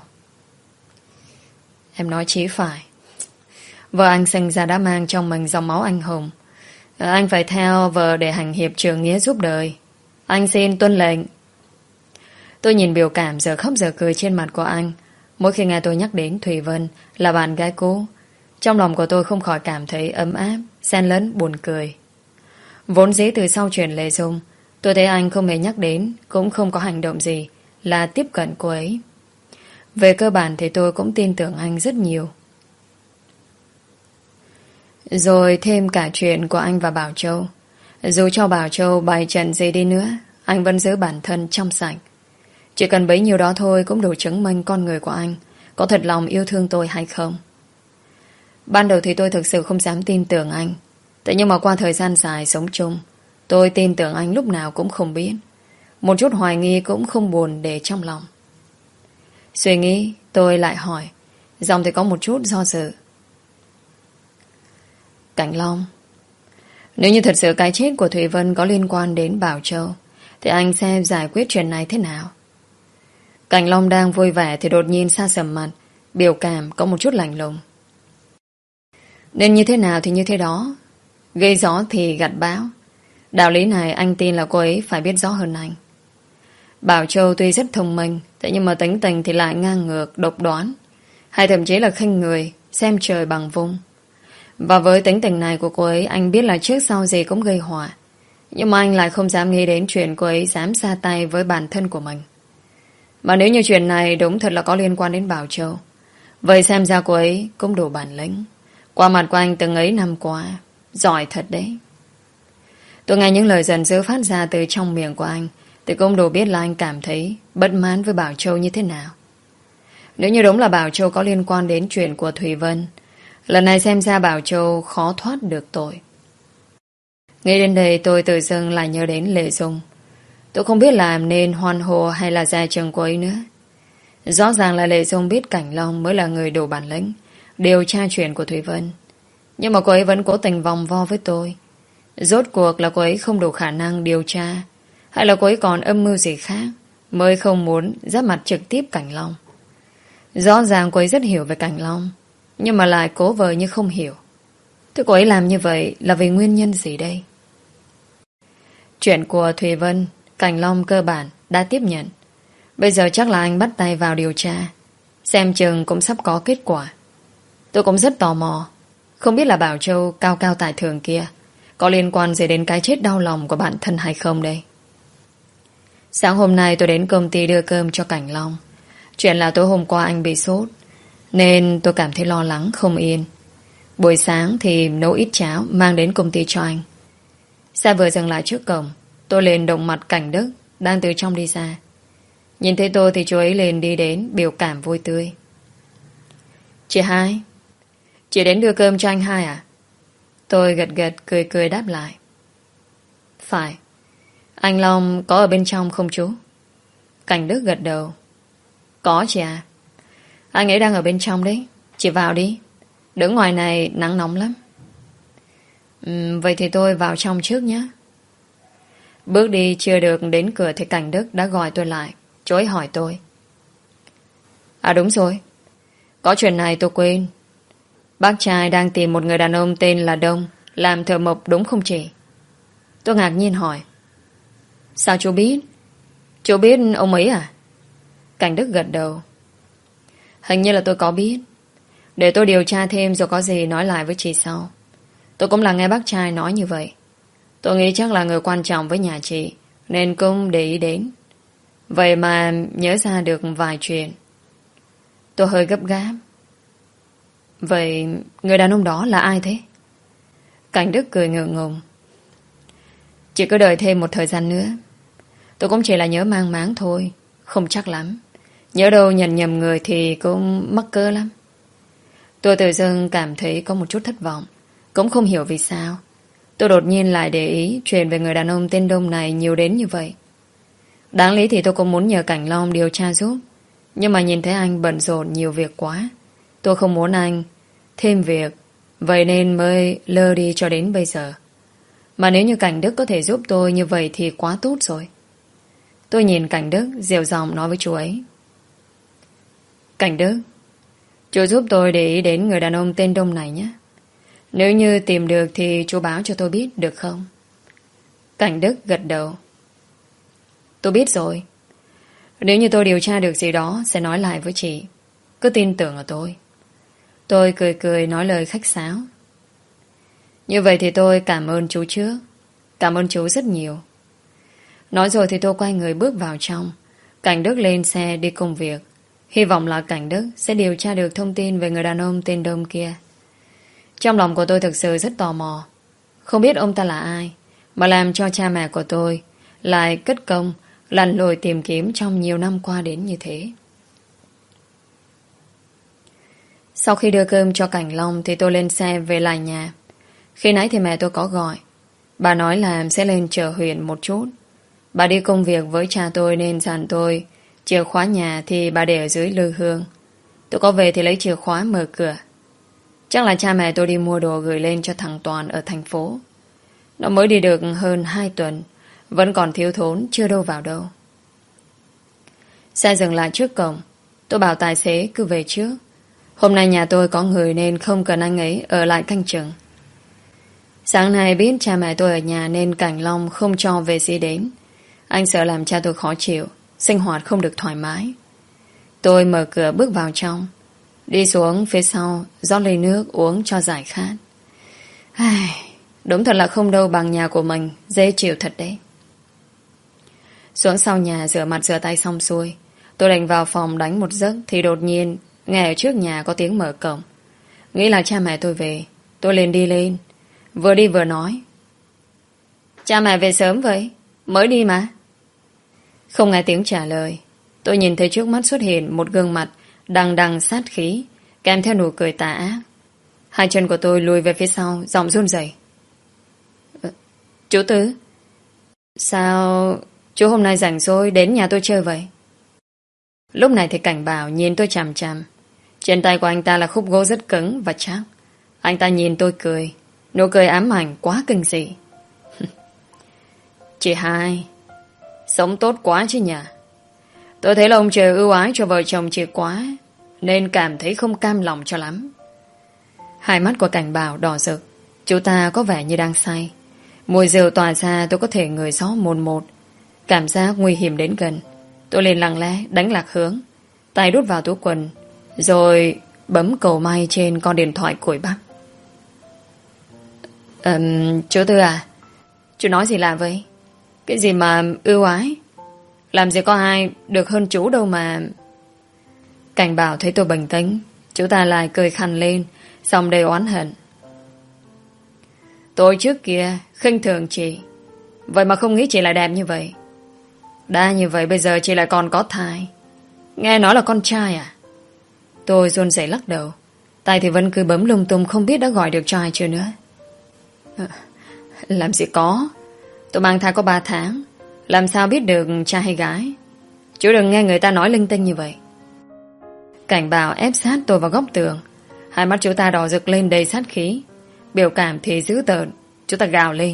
Em nói chí phải. Vợ anh sinh ra đã mang trong mình dòng máu anh hùng. Anh phải theo vợ để hành hiệp trường nghĩa giúp đời. Anh xin tuân lệnh. Tôi nhìn biểu cảm giờ khóc giờ cười trên mặt của anh. Mỗi khi nghe tôi nhắc đến Thùy Vân là bạn gái cũ, trong lòng của tôi không khỏi cảm thấy ấm áp, xen lẫn buồn cười. Vốn dĩ từ sau chuyện Lê Dung, tôi thấy anh không hề nhắc đến, cũng không có hành động gì là tiếp cận cô ấy. Về cơ bản thì tôi cũng tin tưởng anh rất nhiều. Rồi thêm cả chuyện của anh và Bảo Châu. Dù cho Bảo Châu bày trận gì đi nữa, anh vẫn giữ bản thân trong sạch. Chỉ cần bấy nhiêu đó thôi cũng đủ chứng minh con người của anh có thật lòng yêu thương tôi hay không. Ban đầu thì tôi thực sự không dám tin tưởng anh. Thế nhưng mà qua thời gian dài sống chung, tôi tin tưởng anh lúc nào cũng không biết. Một chút hoài nghi cũng không buồn để trong lòng. Suy nghĩ, tôi lại hỏi, giọng thì có một chút do dự. Cảnh Long, nếu như thật sự cái chết của Thủy Vân có liên quan đến Bảo Châu, thì anh sẽ giải quyết chuyện này thế nào? Cảnh Long đang vui vẻ thì đột nhiên xa sầm mặt, biểu cảm có một chút lạnh lùng. Nên như thế nào thì như thế đó, gây gió thì gặt bão. Đạo lý này anh tin là cô ấy phải biết rõ hơn anh. Bảo Châu tuy rất thông minh, thế nhưng mà tính tình thì lại ngang ngược, độc đoán, hay thậm chí là khinh người, xem trời bằng vung. Và với tính tình này của cô ấy, anh biết là trước sau gì cũng gây họa. Nhưng mà anh lại không dám nghĩ đến chuyện cô ấy dám ra tay với bản thân của mình. Mà nếu như chuyện này đúng thật là có liên quan đến Bảo Châu, vậy xem ra cô ấy cũng đủ bản lĩnh. Qua mặt của anh từng ấy năm qua, giỏi thật đấy. Tôi nghe những lời giận dữ phát ra từ trong miệng của anh, thì cũng đủ biết là anh cảm thấy bất mãn với Bảo Châu như thế nào. Nếu như đúng là Bảo Châu có liên quan đến chuyện của Thủy Vân, lần này xem ra Bảo Châu khó thoát được tội. Nghĩ đến đây tôi tự dưng lại nhớ đến Lệ Dung. Tôi không biết làm nên hoan hô hay là ra chừng cô ấy nữa. Rõ ràng là Lệ Dung biết Cảnh Long mới là người đủ bản lĩnh điều tra chuyện của Thủy Vân. Nhưng mà cô ấy vẫn cố tình vòng vo với tôi. Rốt cuộc là cô ấy không đủ khả năng điều tra, hay là cô ấy còn âm mưu gì khác mới không muốn giáp mặt trực tiếp Cảnh Long. Rõ ràng cô ấy rất hiểu về Cảnh Long, nhưng mà lại cố vờ như không hiểu. Thế cô ấy làm như vậy là vì nguyên nhân gì đây? Chuyện của Thùy Vân, Cảnh Long cơ bản đã tiếp nhận. Bây giờ chắc là anh bắt tay vào điều tra. Xem chừng cũng sắp có kết quả. Tôi cũng rất tò mò, không biết là Bảo Châu cao cao tại thượng kia có liên quan gì đến cái chết đau lòng của bản thân hay không đây. Sáng hôm nay tôi đến công ty đưa cơm cho Cảnh Long. Chuyện là tối hôm qua anh bị sốt, nên tôi cảm thấy lo lắng không yên. Buổi sáng thì nấu ít cháo mang đến công ty cho anh. Xe vừa dừng lại trước cổng, tôi liền động mặt Cảnh Đức đang từ trong đi ra. Nhìn thấy tôi thì chú ấy liền đi đến, biểu cảm vui tươi. Chị Hai, chị đến đưa cơm cho anh Hai à? Tôi gật gật cười cười đáp lại. Phải. Anh Long có ở bên trong không chú? Cảnh Đức gật đầu. Có chị à. Anh ấy đang ở bên trong đấy. Chị vào đi. Đứng ngoài này nắng nóng lắm. uhm, Vậy thì tôi vào trong trước nhé. Bước đi chưa được đến cửa thì Cảnh Đức đã gọi tôi lại. Chú ấy hỏi tôi. À đúng rồi, có chuyện này tôi quên. Bác trai đang tìm một người đàn ông tên là Đông làm thợ mộc đúng không chị? Tôi ngạc nhiên hỏi. Sao chú biết? Chú biết ông ấy à? Cảnh Đức gật đầu. Hình như là tôi có biết. Để tôi điều tra thêm rồi có gì nói lại với chị sau. Tôi cũng là nghe bác trai nói như vậy. Tôi nghĩ chắc là người quan trọng với nhà chị, nên cũng để ý đến. Vậy mà nhớ ra được vài chuyện. Tôi hơi gấp gáp. Vậy người đàn ông đó là ai thế? Cảnh Đức cười ngượng ngùng. Chỉ cứ đợi thêm một thời gian nữa. Tôi cũng chỉ là nhớ mang máng thôi, không chắc lắm. Nhớ đâu nhận nhầm người thì cũng mắc cỡ lắm. Tôi tự dưng cảm thấy có một chút thất vọng. Cũng không hiểu vì sao tôi đột nhiên lại để ý chuyện về người đàn ông tên Đông này nhiều đến như vậy. Đáng lý thì tôi cũng muốn nhờ Cảnh Long điều tra giúp, nhưng mà nhìn thấy anh bận rộn nhiều việc quá, tôi không muốn anh thêm việc, vậy nên mới lơ đi cho đến bây giờ. Mà nếu như Cảnh Đức có thể giúp tôi như vậy thì quá tốt rồi. Tôi nhìn Cảnh Đức dịu giọng nói với chú ấy. Cảnh Đức, chú giúp tôi để ý đến người đàn ông tên Đông này nhé. Nếu như tìm được thì chú báo cho tôi biết được không? Cảnh Đức gật đầu. Tôi biết rồi. Nếu như tôi điều tra được gì đó sẽ nói lại với chị. Cứ tin tưởng ở tôi. Tôi cười cười nói lời khách sáo. Như vậy thì tôi cảm ơn chú trước. Cảm ơn chú rất nhiều. Nói rồi thì tôi quay người bước vào trong. Cảnh Đức lên xe đi công việc. Hy vọng là Cảnh Đức sẽ điều tra được thông tin về người đàn ông tên Đông kia. Trong lòng của tôi thực sự rất tò mò. Không biết ông ta là ai mà làm cho cha mẹ của tôi lại cất công lặn lội tìm kiếm trong nhiều năm qua đến như thế. Sau khi đưa cơm cho Cảnh Long thì tôi lên xe về lại nhà. Khi nãy thì mẹ tôi có gọi. Bà nói là sẽ lên chợ huyện một chút. Bà đi công việc với cha tôi nên dặn tôi chìa khóa nhà thì bà để ở dưới lư hương. Tôi có về thì lấy chìa khóa mở cửa. Chắc là cha mẹ tôi đi mua đồ gửi lên cho thằng Toàn ở thành phố. Nó mới đi được hơn hai tuần, vẫn còn thiếu thốn, chưa đâu vào đâu. Xe dừng lại trước cổng. Tôi bảo tài xế cứ về trước. Hôm nay nhà tôi có người nên không cần anh ấy ở lại canh chừng. Sáng nay biết cha mẹ tôi ở nhà nên Cảnh Long không cho về xe đến. Anh sợ làm cha tôi khó chịu, sinh hoạt không được thoải mái. Tôi mở cửa bước vào trong, đi xuống phía sau rót ly nước uống cho giải khát. Ai, đúng thật là không đâu bằng nhà của mình, dễ chịu thật đấy. Xuống sau nhà rửa mặt rửa tay xong xuôi, tôi định vào phòng đánh một giấc thì đột nhiên nghe ở trước nhà có tiếng mở cổng. Nghĩ là cha mẹ tôi về. Tôi liền đi lên, vừa đi vừa nói: Cha mẹ về sớm vậy? Mới đi mà. Không nghe tiếng trả lời. Tôi nhìn thấy trước mắt xuất hiện một gương mặt đằng đằng sát khí, kèm theo nụ cười tà ác. Hai chân của tôi lùi về phía sau, giọng run rẩy: ờ, Chú Tứ, sao chú hôm nay rảnh rỗi đến nhà tôi chơi vậy? Lúc này thì Cảnh Bảo nhìn tôi chằm chằm. Trên tay của anh ta là khúc gỗ rất cứng và chắc. Anh ta nhìn tôi cười, nụ cười ám ảnh quá kinh dị. Chị hai, sống tốt quá chứ nhỉ? Tôi thấy là ông trời ưu ái cho vợ chồng chị quá, nên cảm thấy không cam lòng cho lắm. Hai mắt của Cảnh Bảo đỏ rực. Chú ta có vẻ như đang say. Mùi rượu tỏa ra tôi có thể ngửi rõ mồn một. Cảm giác nguy hiểm đến gần. Tôi liền lặng lẽ đánh lạc hướng, tay đút vào túi quần, rồi bấm cầu may trên con điện thoại cùi bắp. um, Chú Tư à, chú nói gì lạ vậy? Cái gì mà ưu ái? Làm gì có ai được hơn chú đâu mà. Cảnh Bảo thấy tôi bình tĩnh, chú ta lại cười khăn lên, xong đầy oán hận. Tôi trước kia khinh thường chị, vậy mà không nghĩ chị lại đẹp như vậy. Đã như vậy bây giờ chị lại còn có thai. Nghe nói là con trai à? Tôi run rẩy lắc đầu, tay thì vẫn cứ bấm lung tung, không biết đã gọi được cho ai chưa nữa. à, Làm gì có. Tôi mang thai có ba tháng, làm sao biết được trai hay gái? Chú đừng nghe người ta nói linh tinh như vậy. Cảnh Bảo ép sát tôi vào góc tường. Hai mắt chú ta đỏ rực lên đầy sát khí, biểu cảm thì dữ tợn. Chú ta gào lên: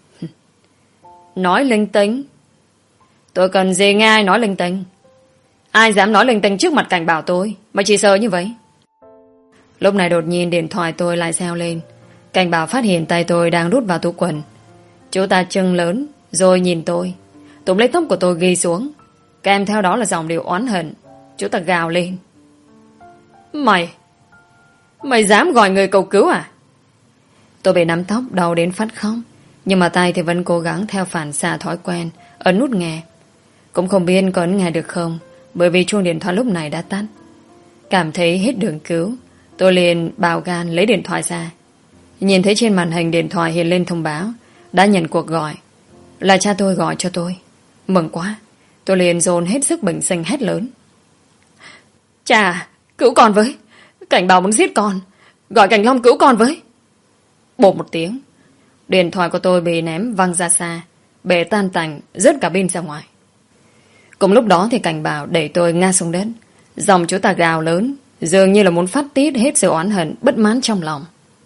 Nói linh tinh? Tôi cần gì nghe ai nói linh tinh? Ai dám nói linh tinh trước mặt Cảnh Bảo tôi mà chỉ sợ như vậy? Lúc này đột nhiên điện thoại tôi lại reo lên. Cảnh Bảo phát hiện tay tôi đang đút vào túi quần. Chú ta trừng lớn rồi nhìn tôi, túm lấy tóc của tôi ghi xuống, kèm theo đó là dòng điệu oán hận. Chú ta gào lên: Mày Mày dám gọi người cầu cứu à? Tôi bị nắm tóc đau đến phát khóc, nhưng mà tay thì vẫn cố gắng theo phản xạ thói quen ấn nút nghe. Cũng không biết có ấn nghe được không, bởi vì chuông điện thoại lúc này đã tắt. Cảm thấy hết đường cứu, tôi liền bạo gan lấy điện thoại ra. Nhìn thấy trên màn hình điện thoại hiện lên thông báo đã nhận cuộc gọi. Là cha tôi gọi cho tôi. Mừng quá. Tôi liền dồn hết sức bình sinh hét lớn: Cha, cứu con với. Cảnh Bảo muốn giết con. Gọi Cảnh Long cứu con với. Bột một tiếng, điện thoại của tôi bị ném văng ra xa, bể tan tành, rớt cả pin ra ngoài. Cùng lúc đó thì Cảnh Bảo đẩy tôi ngã xuống đất. Dòng chú ta gào lớn, dường như là muốn phát tiết hết sự oán hận bất mãn trong lòng.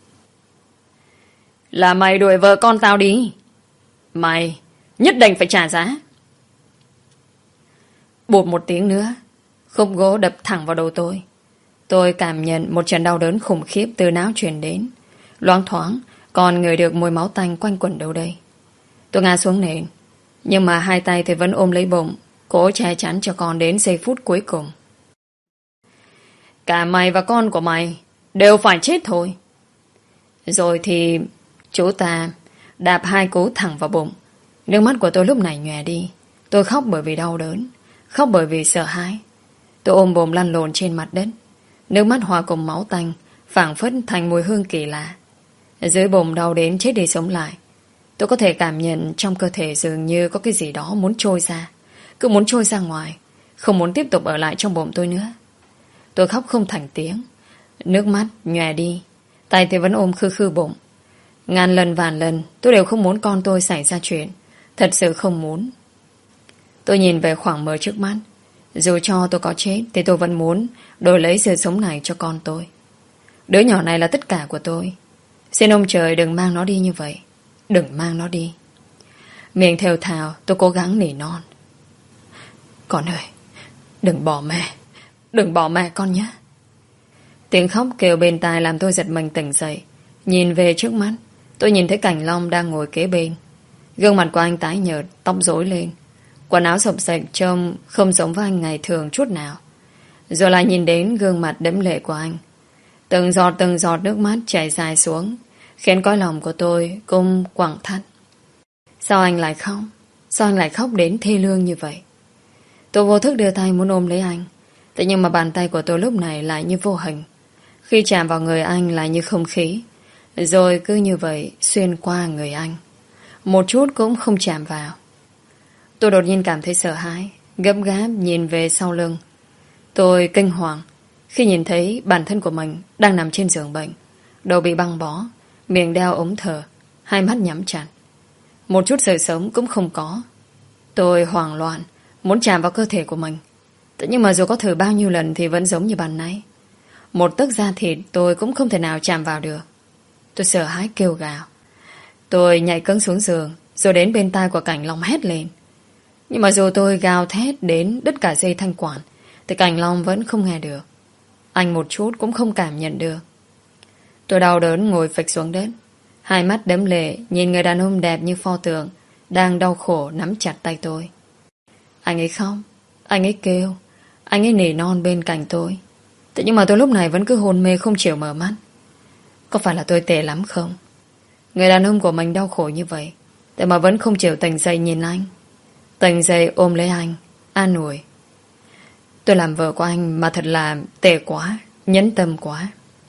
Là mày đuổi vợ con tao đi. Mày nhất định phải trả giá. Bụt một tiếng nữa, khúc gỗ đập thẳng vào đầu tôi. Tôi cảm nhận một trận đau đớn khủng khiếp từ não truyền đến. Loáng thoáng còn ngửi được mùi máu tanh quanh quẩn đâu đây. Tôi ngã xuống nền, nhưng mà hai tay thì vẫn ôm lấy bụng, cố che chắn cho con đến giây phút cuối cùng. Cả mày và con của mày đều phải chết thôi. Rồi thì chú ta đạp hai cú thẳng vào bụng. Nước mắt của tôi lúc này nhòe đi. Tôi khóc bởi vì đau đớn, khóc bởi vì sợ hãi. Tôi ôm bồm lăn lộn trên mặt đất. Nước mắt hòa cùng máu tanh, phảng phất thành mùi hương kỳ lạ. Dưới bồm đau đến chết đi sống lại. Tôi có thể cảm nhận trong cơ thể dường như có cái gì đó muốn trôi ra. Cứ muốn trôi ra ngoài, không muốn tiếp tục ở lại trong bụng tôi nữa. Tôi khóc không thành tiếng. Nước mắt nhòe đi. Tay thì vẫn ôm khư khư bụng. Ngàn lần vạn lần tôi đều không muốn con tôi xảy ra chuyện. Thật sự không muốn. Tôi nhìn về khoảng mờ trước mắt. Dù cho tôi có chết thì tôi vẫn muốn đổi lấy sự sống này cho con tôi. Đứa nhỏ này là tất cả của tôi. Xin ông trời đừng mang nó đi như vậy. Đừng mang nó đi. Miệng thều thào tôi cố gắng nỉ non. Con ơi, đừng bỏ mẹ. Đừng bỏ mẹ con nhé. Tiếng khóc kêu bên tai làm tôi giật mình tỉnh dậy. Nhìn về trước mắt, tôi nhìn thấy Cảnh Long đang ngồi kế bên. Gương mặt của anh tái nhợt, tóc rối lên. Quần áo sộc sạch trông không giống với anh ngày thường chút nào. Rồi lại nhìn đến gương mặt đẫm lệ của anh. Từng giọt từng giọt nước mắt chảy dài xuống, khiến cõi lòng của tôi cũng quặn thắt. Sao anh lại khóc? Sao anh lại khóc đến thê lương như vậy? Tôi vô thức đưa tay muốn ôm lấy anh. Thế nhưng mà bàn tay của tôi lúc này lại như vô hình. Khi chạm vào người anh lại như không khí. Rồi cứ như vậy xuyên qua người anh. Một chút cũng không chạm vào. Tôi đột nhiên cảm thấy sợ hãi, gấp gáp nhìn về sau lưng. Tôi kinh hoàng khi nhìn thấy bản thân của mình đang nằm trên giường bệnh, đầu bị băng bó, miệng đeo ống thở, hai mắt nhắm chặt. Một chút sự sống cũng không có. Tôi hoảng loạn, muốn chạm vào cơ thể của mình. Thế nhưng mà dù có thử bao nhiêu lần thì vẫn giống như ban nãy. Một tấc da thịt tôi cũng không thể nào chạm vào được. Tôi sợ hãi kêu gào. Tôi nhảy cẫng xuống giường, rồi đến bên tai của Cảnh Long hét lên. Nhưng mà dù tôi gào thét đến đứt cả dây thanh quản thì Cảnh Long vẫn không nghe được. Anh một chút cũng không cảm nhận được. Tôi đau đớn ngồi phịch xuống đất, hai mắt đẫm lệ nhìn người đàn ông đẹp như pho tượng đang đau khổ nắm chặt tay tôi. Anh ấy khóc, anh ấy kêu, anh ấy nỉ non bên cạnh tôi. Thế nhưng mà tôi lúc này vẫn cứ hôn mê không chịu mở mắt. Có phải là tôi tệ lắm không? Người đàn ông của mình đau khổ như vậy,แต่mà vẫn không chịu tỉnh dậy nhìn anh. Tỉnh dậy ôm lấy anh, an ủi. Tôi làm vợ của anh mà thật là tệ quá, nhẫn tâm quá.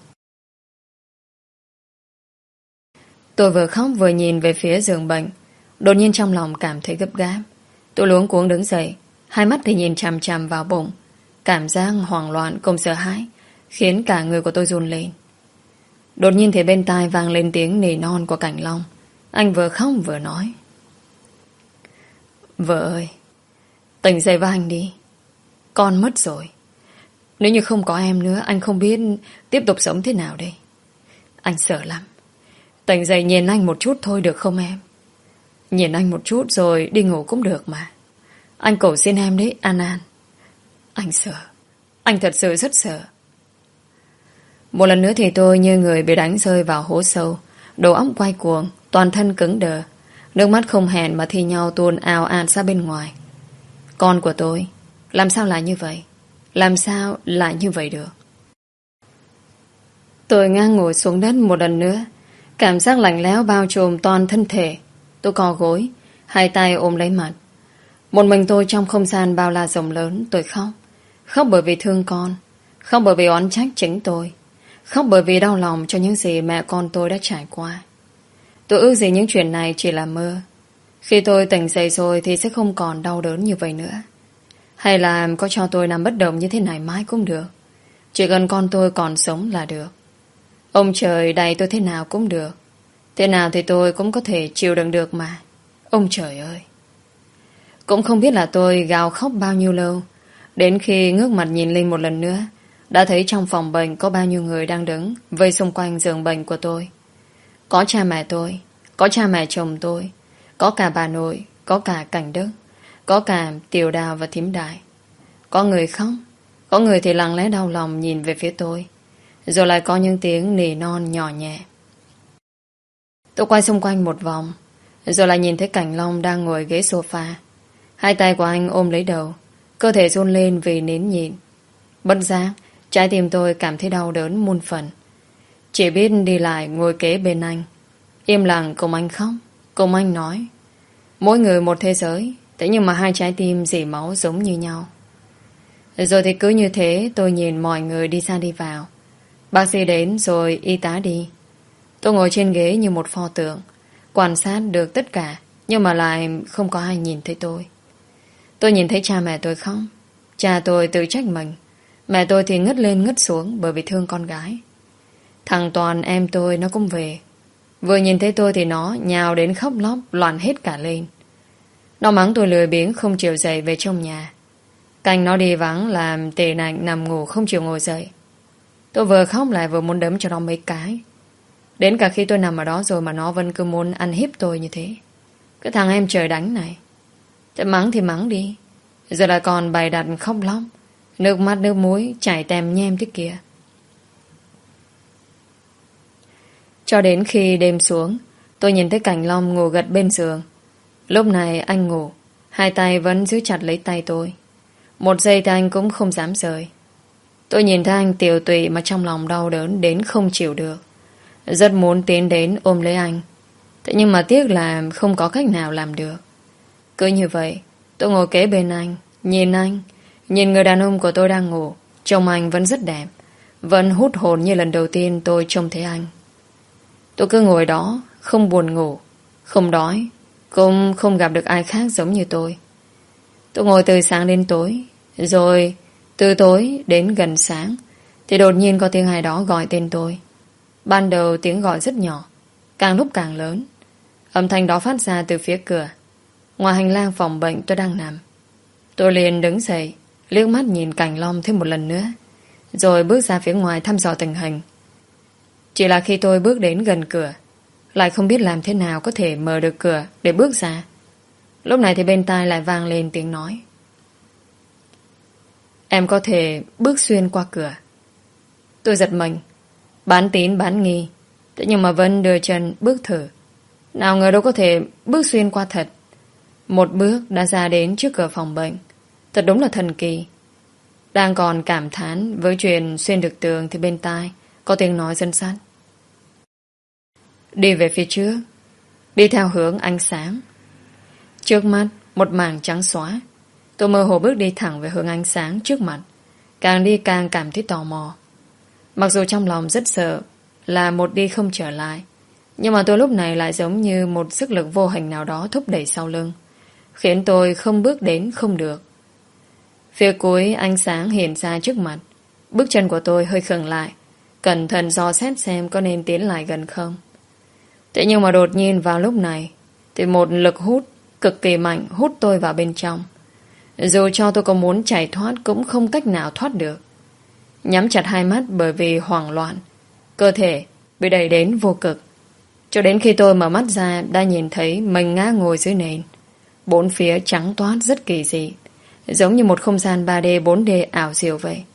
Tôi vừa khóc vừa nhìn về phía giường bệnh. Đột nhiên trong lòng cảm thấy gấp gáp. Tôi luống cuống đứng dậy, hai mắt thì nhìn chằm chằm vào bụng. Cảm giác hoảng loạn cùng sợ hãi khiến cả người của tôi run lên. Đột nhiên thì bên tai vang lên tiếng nỉ non của Cảnh Long. Anh vừa khóc vừa nói. Vợ ơi, tỉnh dậy với anh đi. Con mất rồi. Nếu như không có em nữa, anh không biết tiếp tục sống thế nào đây. Anh sợ lắm. Tỉnh dậy nhìn anh một chút thôi được không em? Nhìn anh một chút rồi đi ngủ cũng được mà. Anh cầu xin em đấy, An An. Anh sợ. Anh thật sự rất sợ. Một lần nữa thì tôi như người bị đánh rơi vào hố sâu. Đầu óc quay cuồng, toàn thân cứng đờ. Nước mắt không hẹn mà thi nhau tuôn ào ạt ra bên ngoài. Con của tôi, làm sao lại như vậy? Làm sao lại như vậy được? Tôi ngang ngồi xuống đất một lần nữa. Cảm giác lạnh lẽo bao trùm toàn thân thể. Tôi co gối, hai tay ôm lấy mặt. Một mình tôi trong không gian bao la rộng lớn. Tôi khóc. Khóc bởi vì thương con. Khóc bởi vì oán trách chính tôi. Khóc bởi vì đau lòng cho những gì mẹ con tôi đã trải qua. Tôi ước gì những chuyện này chỉ là mơ. Khi tôi tỉnh dậy rồi thì sẽ không còn đau đớn như vậy nữa. Hay là có cho tôi nằm bất động như thế này mãi cũng được. Chỉ cần con tôi còn sống là được. Ông trời đày tôi thế nào cũng được. Thế nào thì tôi cũng có thể chịu đựng được mà. Ông trời ơi. Cũng không biết là tôi gào khóc bao nhiêu lâu. Đến khi ngước mặt nhìn lên một lần nữa, đã thấy trong phòng bệnh có bao nhiêu người đang đứng vây xung quanh giường bệnh của tôi. Có cha mẹ tôi, có cha mẹ chồng tôi, có cả bà nội, có cả Cảnh Đức, có cả Tiểu Đào và Thím Đại. Có người khóc, có người thì lặng lẽ đau lòng nhìn về phía tôi. Rồi lại có những tiếng nỉ non nhỏ nhẹ. Tôi quay xung quanh một vòng, rồi lại nhìn thấy Cảnh Long đang ngồi ghế sofa. Hai tay của anh ôm lấy đầu, cơ thể run lên vì nín nhịn. Bất giác, trái tim tôi cảm thấy đau đớn muôn phần. Chỉ biết đi lại ngồi kế bên anh, im lặng cùng anh khóc, cùng anh nói. Mỗi người một thế giới, thế nhưng mà hai trái tim dỉ máu giống như nhau. Rồi thì cứ như thế tôi nhìn mọi người đi ra đi vào. Bác sĩ đến rồi y tá đi. Tôi ngồi trên ghế như một pho tượng, quan sát được tất cả, nhưng mà lại không có ai nhìn thấy tôi. Tôi nhìn thấy cha mẹ tôi khóc. Cha tôi tự trách mình. Mẹ tôi thì ngất lên ngất xuống bởi vì thương con gái. Thằng Toàn em tôi nó cũng về. Vừa nhìn thấy tôi thì nó nhào đến khóc lóc loạn hết cả lên. Nó mắng tôi lười biếng không chịu dậy về trong nhà. Canh nó đi vắng làm tệ nạnh nằm ngủ không chịu ngồi dậy. Tôi vừa khóc lại vừa muốn đấm cho nó mấy cái. Đến cả khi tôi nằm ở đó rồi mà nó vẫn cứ muốn ăn hiếp tôi như thế. Cái thằng em trời đánh này. Thế mắng thì mắng đi. Giờ lại còn bày đặt khóc lóc. Nước mắt nước muối chảy tèm nhem thế kia. Cho đến khi đêm xuống, tôi nhìn thấy Cảnh Long ngủ gật bên giường. Lúc này anh ngủ, hai tay vẫn giữ chặt lấy tay tôi. Một giây thì anh cũng không dám rời. Tôi nhìn thấy anh tiều tụy mà trong lòng đau đớn đến không chịu được. Rất muốn tiến đến ôm lấy anh. Thế nhưng mà tiếc là không có cách nào làm được. Cứ như vậy, tôi ngồi kế bên anh, nhìn anh, nhìn người đàn ông của tôi đang ngủ. Trông anh vẫn rất đẹp, vẫn hút hồn như lần đầu tiên tôi trông thấy anh. Tôi cứ ngồi đó, không buồn ngủ, không đói, cũng không gặp được ai khác giống như tôi. Tôi ngồi từ sáng đến tối, rồi từ tối đến gần sáng, thì đột nhiên có tiếng ai đó gọi tên tôi. Ban đầu tiếng gọi rất nhỏ, càng lúc càng lớn. Âm thanh đó phát ra từ phía cửa, ngoài hành lang phòng bệnh tôi đang nằm. Tôi liền đứng dậy, liếc mắt nhìn Cảnh Long thêm một lần nữa, rồi bước ra phía ngoài thăm dò tình hình. Chỉ là khi tôi bước đến gần cửa, lại không biết làm thế nào có thể mở được cửa để bước ra. Lúc này thì bên tai lại vang lên tiếng nói: "Em có thể bước xuyên qua cửa." Tôi giật mình, bán tín bán nghi, thế nhưng mà vẫn đưa chân bước thử. Nào ngờ đâu có thể bước xuyên qua thật. Một bước đã ra đến trước cửa phòng bệnh. Thật đúng là thần kỳ. Đang còn cảm thán với chuyện xuyên được tường thì bên tai có tiếng nói dân sát: "Đi về phía trước, đi theo hướng ánh sáng." Trước mắt một mảng trắng xóa. Tôi mơ hồ bước đi thẳng về hướng ánh sáng trước mặt. Càng đi càng cảm thấy tò mò. Mặc dù trong lòng rất sợ là một đi không trở lại, nhưng mà tôi lúc này lại giống như một sức lực vô hình nào đó thúc đẩy sau lưng, khiến tôi không bước đến không được. Phía cuối ánh sáng hiện ra trước mặt. Bước chân của tôi hơi khựng lại, cẩn thận dò xét xem có nên tiến lại gần không. Thế nhưng mà đột nhiên vào lúc này thì một lực hút cực kỳ mạnh hút tôi vào bên trong. Dù cho tôi có muốn chạy thoát cũng không cách nào thoát được. Nhắm chặt hai mắt bởi vì hoảng loạn, cơ thể bị đẩy đến vô cực. Cho đến khi tôi mở mắt ra đã nhìn thấy mình ngã ngồi dưới nền. Bốn phía trắng toát rất kỳ dị, giống như một không gian ba D bốn D ảo diệu vậy.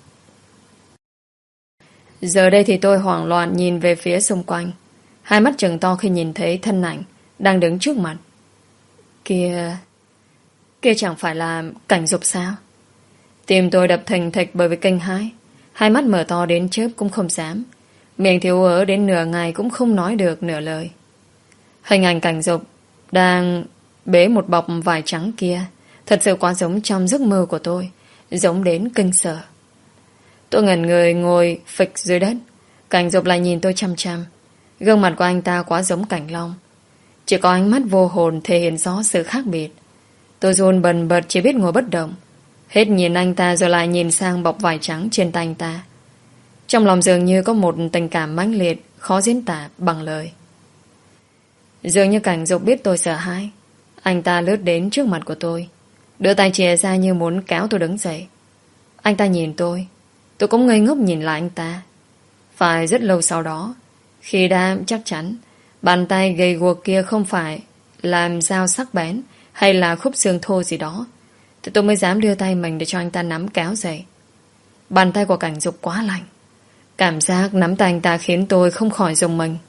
Giờ đây thì tôi hoảng loạn nhìn về phía xung quanh, hai mắt trừng to khi nhìn thấy thân ảnh đang đứng trước mặt. Kia... kia chẳng phải là Cảnh Dục sao? Tim tôi đập thình thịch bởi vì kinh hãi, hai mắt mở to đến chớp cũng không dám, miệng thì ú ớ đến nửa ngày cũng không nói được nửa lời. Hình ảnh Cảnh Dục đang bế một bọc vải trắng kia thật sự quá giống trong giấc mơ của tôi, giống đến kinh sợ. Tôi ngẩn người ngồi phịch dưới đất. Cảnh Dục lại nhìn tôi chăm chăm. Gương mặt của anh ta quá giống Cảnh Long, chỉ có ánh mắt vô hồn thể hiện rõ sự khác biệt. Tôi run bần bật chỉ biết ngồi bất động, hết nhìn anh ta rồi lại nhìn sang bọc vải trắng trên tay anh ta. Trong lòng dường như có một tình cảm mãnh liệt, khó diễn tả bằng lời. Dường như Cảnh Dục biết tôi sợ hãi, anh ta lướt đến trước mặt của tôi, đưa tay chìa ra như muốn kéo tôi đứng dậy. Anh ta nhìn tôi, tôi cũng ngây ngốc nhìn lại anh ta. Phải rất lâu sau đó, khi đã chắc chắn bàn tay gầy guộc kia không phải làm dao sắc bén hay là khúc xương thô gì đó, thì tôi mới dám đưa tay mình để cho anh ta nắm kéo dậy. Bàn tay của Cảnh Dục quá lạnh, cảm giác nắm tay anh ta khiến tôi không khỏi rùng mình.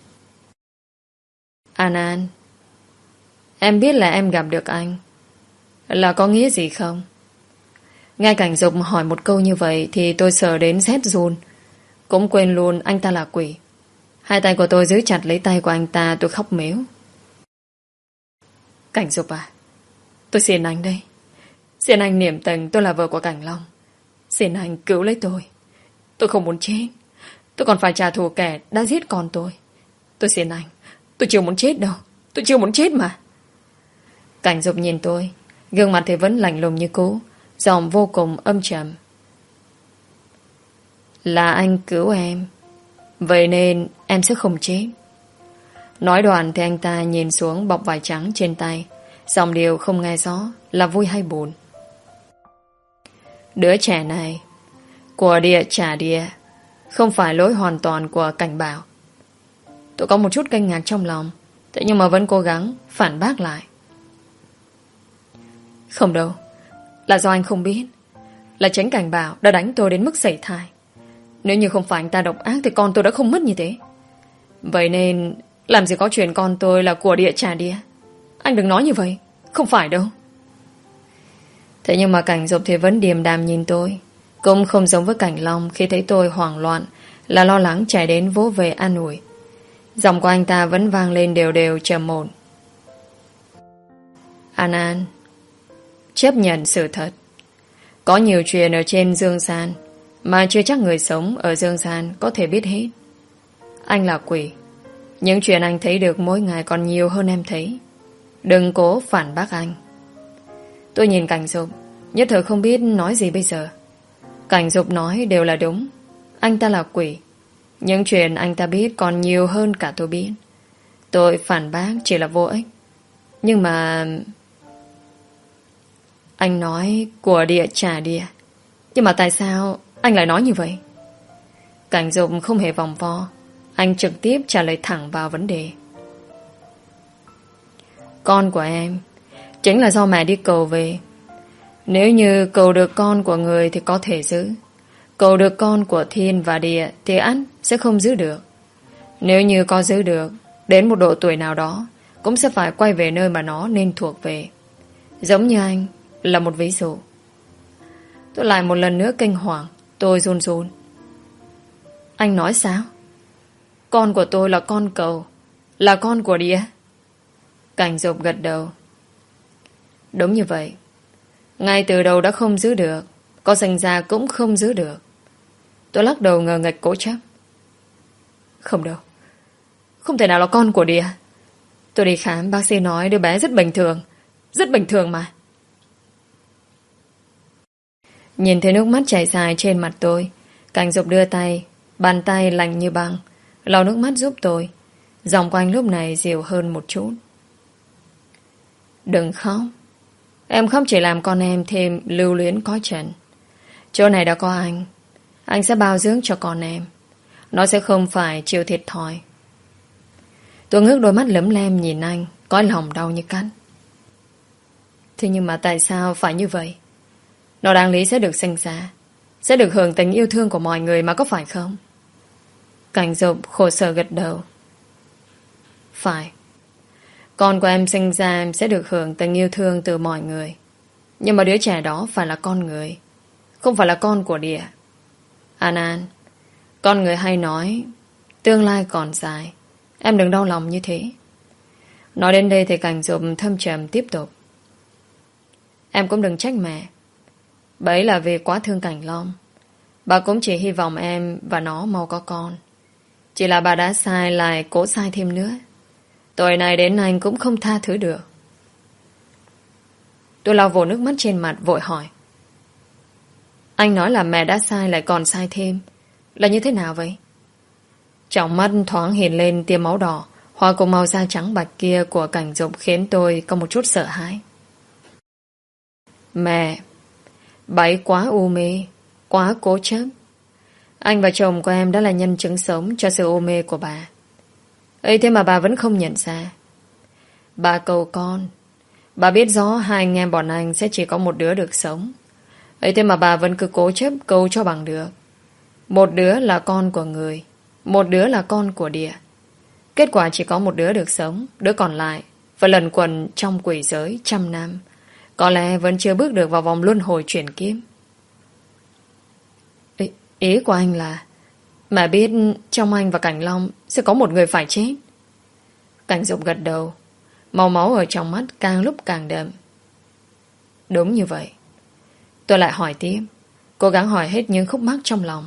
An An, em biết là em gặp được anh là có nghĩa gì không? Nghe Cảnh Dục hỏi một câu như vậy thì tôi sợ đến rét run, cũng quên luôn anh ta là quỷ. Hai tay của tôi giữ chặt lấy tay của anh ta, tôi khóc mếu. Cảnh Dục à, tôi xin anh đây, Xin anh niệm tình tôi là vợ của Cảnh Long. Xin anh cứu lấy tôi. Tôi không muốn chết. Tôi còn phải trả thù kẻ đã giết con tôi. Tôi xin anh. Tôi chưa muốn chết đâu. Tôi chưa muốn chết mà. Cảnh Dục nhìn tôi. Gương mặt thì vẫn lạnh lùng như cũ. Giọng vô cùng âm trầm. Là anh cứu em. Vậy nên em sẽ không chết. Nói đoạn thì anh ta nhìn xuống bọc vải trắng trên tay. Giọng điệu không nghe rõ là vui hay buồn. Đứa trẻ này của địa trả địa, không phải lỗi hoàn toàn của Cảnh Bảo. Tôi có một chút kinh ngạc trong lòng, thế nhưng mà vẫn cố gắng phản bác lại. Không đâu. Là do anh không biết. Là chính Cảnh Bảo đã đánh tôi đến mức sẩy thai. Nếu như không phải anh ta độc ác thì con tôi đã không mất như thế. Vậy nên làm gì có chuyện con tôi là của địa trả địa. Anh đừng nói như vậy. Không phải đâu. Thế nhưng mà Cảnh Dục thì vẫn điềm đạm nhìn tôi. Cũng không giống với Cảnh Long khi thấy tôi hoảng loạn, là lo lắng chạy đến vỗ về an ủi. Giọng của anh ta vẫn vang lên đều đều trầm ổn. An An, chấp nhận sự thật. Có nhiều chuyện ở trên Dương San mà chưa chắc người sống ở Dương San có thể biết hết. Anh là quỷ. Những chuyện anh thấy được mỗi ngày còn nhiều hơn em thấy. Đừng cố phản bác anh. Tôi nhìn Cảnh Dục, nhất thời không biết nói gì bây giờ. Cảnh Dục nói đều là đúng. Anh ta là quỷ. Những chuyện anh ta biết còn nhiều hơn cả tôi biết. Tôi phản bác chỉ là vô ích. Nhưng mà... Anh nói của địa trả địa. Nhưng mà tại sao anh lại nói như vậy? Cảnh Dục không hề vòng vo. Anh trực tiếp trả lời thẳng vào vấn đề. Con của em chính là do mẹ đi cầu về. Nếu như cầu được con của người thì có thể giữ. Cầu được con của thiên và địa thì ắt sẽ không giữ được. Nếu như có giữ được, đến một độ tuổi nào đó cũng sẽ phải quay về nơi mà nó nên thuộc về. Giống như anh là một ví dụ. Tôi lại một lần nữa kinh hoàng. Tôi run run. Anh nói sao? Con của tôi là con cầu, là con của địa. Cảnh Dục gật đầu. Đúng như vậy. Ngay từ đầu đã không giữ được, có sinh ra cũng không giữ được. Tôi lắc đầu ngờ nghệch cố chấp. Không đâu. Không thể nào là con của địa. Tôi đi khám, bác sĩ nói đứa bé rất bình thường. Rất bình thường mà. Nhìn thấy nước mắt chảy dài trên mặt tôi, Cảnh Dục đưa tay, bàn tay lạnh như băng, lau nước mắt giúp tôi. Giọng của anh lúc này dịu hơn một chút. Đừng khóc. Em khóc chỉ làm con em thêm lưu luyến có trần. Chỗ này đã có anh. Anh sẽ bao dưỡng cho con em. Nó sẽ không phải chịu thiệt thòi. Tôi ngước đôi mắt lấm lem nhìn anh, có lòng đau như cắt. Thế nhưng mà tại sao phải như vậy? Nó đáng lý sẽ được sinh ra, sẽ được hưởng tình yêu thương của mọi người mà, có phải không? Cảnh Dục khổ sở gật đầu. Phải. Con của em sinh ra em sẽ được hưởng tình yêu thương từ mọi người. Nhưng mà đứa trẻ đó phải là con người, không phải là con của địa. An An, con người hay nói tương lai còn dài. Em đừng đau lòng như thế. Nói đến đây thì Cảnh Dục thâm trầm tiếp tục. Em cũng đừng trách mẹ. Bà ấy là vì quá thương Cảnh Long. Bà cũng chỉ hy vọng em và nó mau có con. Chỉ là bà đã sai lại cố sai thêm nữa. Tội này đến anh cũng không tha thứ được. Tôi lau vội nước mắt trên mặt vội hỏi. Anh nói là mẹ đã sai lại còn sai thêm. Là như thế nào vậy? Trong mắt thoáng hiện lên tia máu đỏ, hòa cùng màu da trắng bạch kia của Cảnh Dục khiến tôi có một chút sợ hãi. Mẹ, bà ấy quá u mê, quá cố chấp. Anh và chồng của em đã là nhân chứng sống cho sự u mê của bà. ấy thế mà bà vẫn không nhận ra. Bà cầu con. Bà biết rõ hai anh em bọn anh sẽ chỉ có một đứa được sống. ấy thế mà bà vẫn cứ cố chấp cầu cho bằng được. Một đứa là con của người, một đứa là con của địa. Kết quả chỉ có một đứa được sống, đứa còn lại phải lẩn quẩn trong quỷ giới trăm năm. Có lẽ vẫn chưa bước được vào vòng luân hồi chuyển kiếp. Ý, ý của anh là mẹ biết trong anh và Cảnh Long sẽ có một người phải chết. Cảnh Dục gật đầu. Màu máu ở trong mắt càng lúc càng đậm. Đúng như vậy. Tôi lại hỏi tiếp, cố gắng hỏi hết những khúc mắc trong lòng.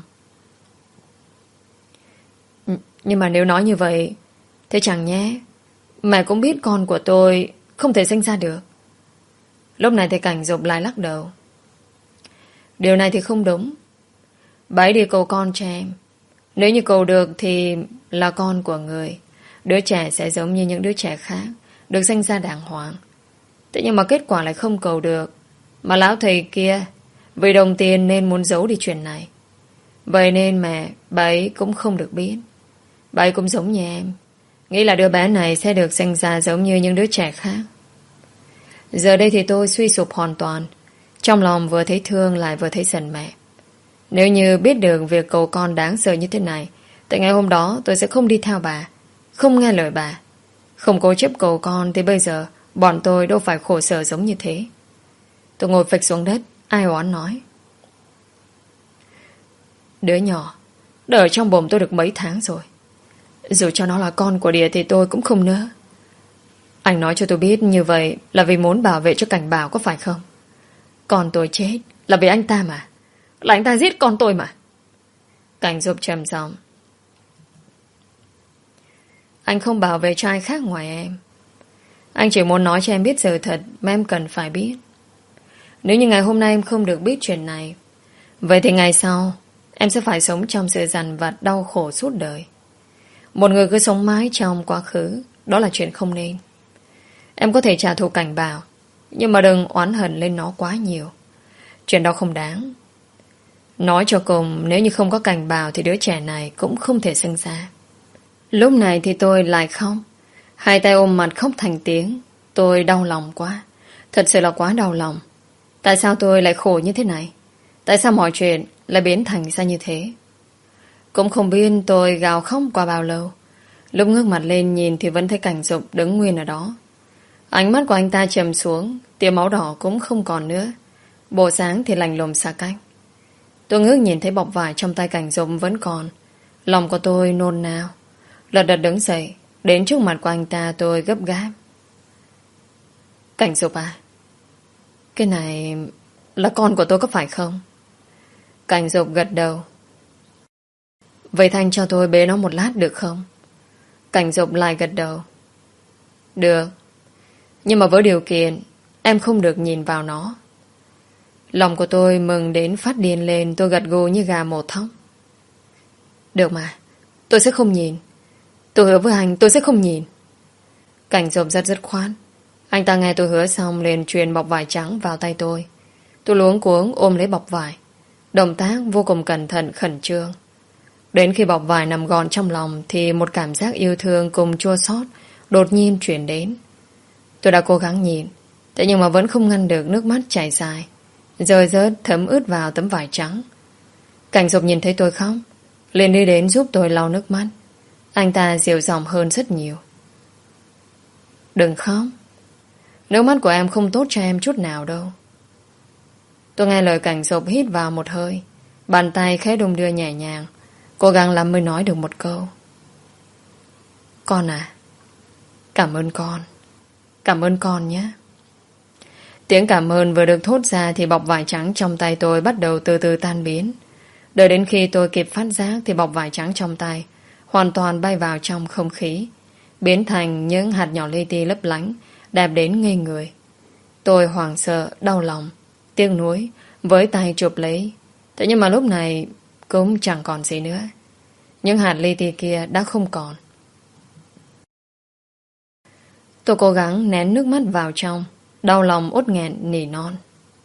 Nhưng mà nếu nói như vậy, thế chẳng nhé mẹ cũng biết con của tôi không thể sinh ra được. Lúc này thì Cảnh Dục lại lắc đầu. Điều này thì không đúng. Bà ấy đi cầu con cho em. Nếu như cầu được thì là con của người. Đứa trẻ sẽ giống như những đứa trẻ khác, được sinh ra đàng hoàng. Thế nhưng mà kết quả lại không cầu được. Mà lão thầy kia vì đồng tiền nên muốn giấu đi chuyện này. Vậy nên mẹ bà ấy cũng không được biết. Bà ấy cũng giống như em, nghĩ là đứa bé này sẽ được sinh ra giống như những đứa trẻ khác. Giờ đây thì tôi suy sụp hoàn toàn. Trong lòng vừa thấy thương lại vừa thấy giận mẹ. Nếu như biết được việc cầu con đáng sợ như thế này, tại ngày hôm đó tôi sẽ không đi theo bà, không nghe lời bà, không cố chấp cầu con, thì bây giờ bọn tôi đâu phải khổ sở giống như thế. Tôi ngồi phịch xuống đất, ai oán nói. Đứa nhỏ đã ở trong bụng tôi được mấy tháng rồi. Dù cho nó là con của Địa thì tôi cũng không nỡ. Anh nói cho tôi biết như vậy là vì muốn bảo vệ cho Cảnh Bảo, có phải không? Con tôi chết là vì anh ta mà. Là anh ta giết con tôi mà. Cảnh Dục trầm giọng. Anh không bảo vệ cho ai khác ngoài em. Anh chỉ muốn nói cho em biết sự thật mà em cần phải biết. Nếu như ngày hôm nay em không được biết chuyện này, vậy thì ngày sau em sẽ phải sống trong sự dằn vặt đau khổ suốt đời. Một người cứ sống mãi trong quá khứ, đó là chuyện không nên. Em có thể trả thù Cảnh Bảo, nhưng mà đừng oán hận lên nó quá nhiều. Chuyện đó không đáng. Nói cho cùng, nếu như không có Cảnh Bảo thì đứa trẻ này cũng không thể sinh ra. Lúc này thì tôi lại khóc. Hai tay ôm mặt khóc thành tiếng. Tôi đau lòng quá. Thật sự là quá đau lòng. Tại sao tôi lại khổ như thế này? Tại sao mọi chuyện lại biến thành ra như thế? Cũng không biết tôi gào khóc qua bao lâu. Lúc ngước mặt lên nhìn thì vẫn thấy Cảnh Dục đứng nguyên ở đó. Ánh mắt của anh ta trầm xuống, tia máu đỏ cũng không còn nữa. Bộ dáng thì lạnh lùng xa cách. Tôi ngước nhìn thấy bọc vải trong tay Cảnh Dục vẫn còn. Lòng của tôi nôn nao. Lật đật đứng dậy, đến trước mặt của anh ta tôi gấp gáp. Cảnh Dục à, cái này là con của tôi có phải không? Cảnh Dục gật đầu. Vậy Thanh cho tôi bế nó một lát được không? Cảnh Dục lại gật đầu. Được. Nhưng mà với điều kiện em không được nhìn vào nó. Lòng của tôi mừng đến phát điên lên. Tôi gật gù như gà mổ thóc. Được mà, tôi sẽ không nhìn. Tôi hứa với anh tôi sẽ không nhìn. Cảnh Dục rất rất khoát. Anh ta nghe tôi hứa xong liền truyền bọc vải trắng vào tay tôi. Tôi luống cuống ôm lấy bọc vải. Động tác vô cùng cẩn thận khẩn trương. Đến khi bọc vải nằm gọn trong lòng thì một cảm giác yêu thương cùng chua xót đột nhiên chuyển đến. Tôi đã cố gắng nhìn, thế nhưng mà vẫn không ngăn được nước mắt chảy dài, rơi rớt thấm ướt vào tấm vải trắng. Cảnh Dục nhìn thấy tôi khóc, liền đi đến giúp tôi lau nước mắt. Anh ta dịu giọng hơn rất nhiều. Đừng khóc. Nước mắt của em không tốt cho em chút nào đâu. Tôi nghe lời Cảnh Dục hít vào một hơi. Bàn tay khẽ đung đưa nhẹ nhàng, cố gắng lắm mới nói được một câu. Con à, cảm ơn con. Cảm ơn con nhé. Tiếng cảm ơn vừa được thốt ra thì bọc vải trắng trong tay tôi bắt đầu từ từ tan biến. Đợi đến khi tôi kịp phát giác thì bọc vải trắng trong tay hoàn toàn bay vào trong không khí, biến thành những hạt nhỏ li ti lấp lánh, đẹp đến ngây người. Tôi hoảng sợ, đau lòng, tiếc nuối, với tay chụp lấy. Thế nhưng mà lúc này cũng chẳng còn gì nữa. Những hạt li ti kia đã không còn. Tôi cố gắng nén nước mắt vào trong, đau lòng uất nghẹn nỉ non.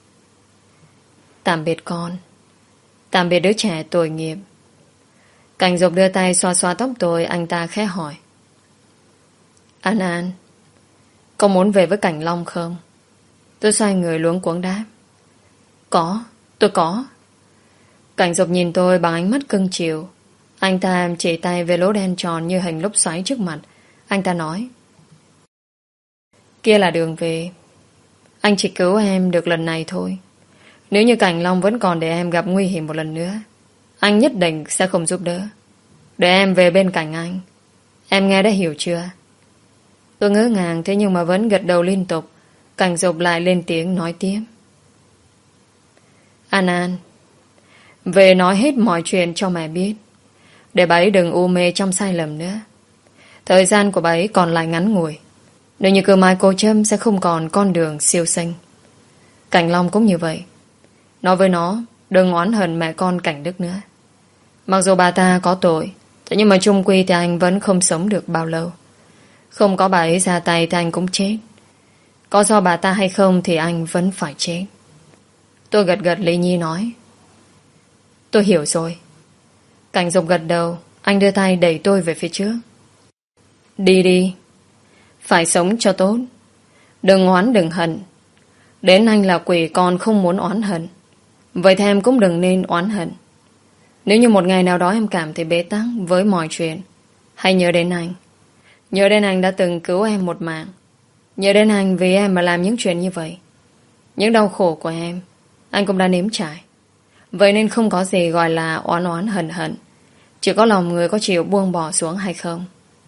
Tạm biệt con. Tạm biệt đứa trẻ tội nghiệp. Cảnh Dục đưa tay xoa xoa tóc tôi. Anh ta khẽ hỏi. An An, có muốn về với Cảnh Long không? Tôi xoay người luống cuống đáp. Có, tôi có. Cảnh Dục nhìn tôi bằng ánh mắt cưng chiều. Anh ta chỉ tay về lỗ đen tròn như hình lốc xoáy trước mặt. Anh ta nói. Kia là đường về. Anh chỉ cứu em được lần này thôi. Nếu như Cảnh Long vẫn còn để em gặp nguy hiểm một lần nữa, anh nhất định sẽ không giúp đỡ. Để em về bên cạnh anh. Em nghe đã hiểu chưa? Tôi ngỡ ngàng thế nhưng mà vẫn gật đầu liên tục. Cảnh Dục lại lên tiếng nói tiếp. An An, về nói hết mọi chuyện cho mẹ biết, để bà ấy đừng u mê trong sai lầm nữa. Thời gian của bà ấy còn lại ngắn ngủi. Nếu như cơ mai cô Trâm sẽ không còn con đường siêu sinh. Cảnh Long cũng như vậy. Nói với nó đừng oán hận mẹ con Cảnh Đức nữa. Mặc dù bà ta có tội, thế nhưng mà chung quy thì anh vẫn không sống được bao lâu. Không có bà ấy ra tay thì anh cũng chết. Có do bà ta hay không thì anh vẫn phải chết. Tôi gật gật Lý Nhi nói. Tôi hiểu rồi. Cảnh Dục gật đầu. Anh đưa tay đẩy tôi về phía trước. Đi đi. Phải sống cho tốt. Đừng oán đừng hận. Đến anh là quỷ còn không muốn oán hận. Vậy thì em cũng đừng nên oán hận. Nếu như một ngày nào đó em cảm thấy bế tắc với mọi chuyện, hãy nhớ đến anh. Nhớ đến anh đã từng cứu em một mạng. Nhớ đến anh vì em mà làm những chuyện như vậy. Những đau khổ của em anh cũng đã nếm trải. Vậy nên không có gì gọi là oán oán hận hận. Chỉ có lòng người có chịu buông bỏ xuống hay không.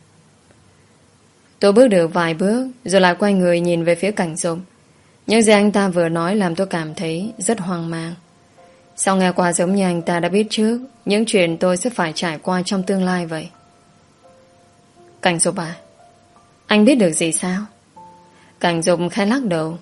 Tôi bước được vài bước rồi lại quay người nhìn về phía Cảnh Dục. Những gì anh ta vừa nói làm tôi cảm thấy rất hoang mang. Sao nghe qua giống như anh ta đã biết trước những chuyện tôi sẽ phải trải qua trong tương lai vậy. Cảnh Dục à, anh biết được gì sao? Cảnh Dục khẽ lắc đầu.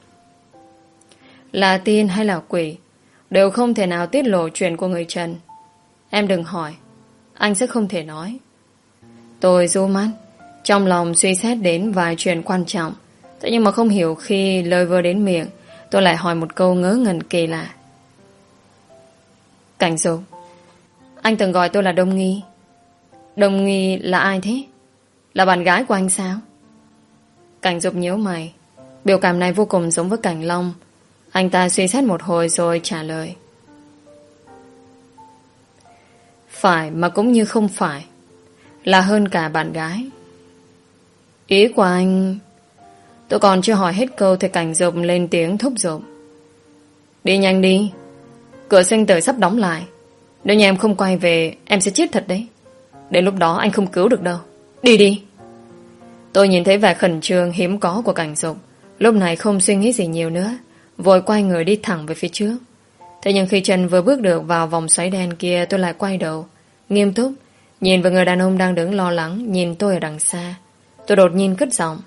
Là tiên hay là quỷ đều không thể nào tiết lộ chuyện của người Trần. Em đừng hỏi, anh sẽ không thể nói. Tôi ru mắt, trong lòng suy xét đến vài chuyện quan trọng. Thế nhưng mà không hiểu khi lời vừa đến miệng, tôi lại hỏi một câu ngớ ngẩn kỳ lạ. Cảnh Dục, anh từng gọi tôi là Đông Nghi. Đông Nghi là ai thế? Là bạn gái của anh sao? Cảnh Dục nhíu mày. Biểu cảm này vô cùng giống với Cảnh Long. Anh ta suy xét một hồi rồi trả lời. Phải mà cũng như không phải. Là hơn cả bạn gái. Ý của anh... Tôi còn chưa hỏi hết câu thì Cảnh Dục lên tiếng thúc giục. Đi nhanh đi. Cửa sinh tử sắp đóng lại. Nếu như em không quay về em sẽ chết thật đấy. Đến lúc đó anh không cứu được đâu. Đi đi. Tôi nhìn thấy vẻ khẩn trương hiếm có của Cảnh Dục. Lúc này không suy nghĩ gì nhiều nữa, vội quay người đi thẳng về phía trước. Thế nhưng khi chân vừa bước được vào vòng xoáy đen kia, tôi lại quay đầu nghiêm túc nhìn vào người đàn ông đang đứng lo lắng nhìn tôi ở đằng xa. Tôi đột nhiên cất giọng.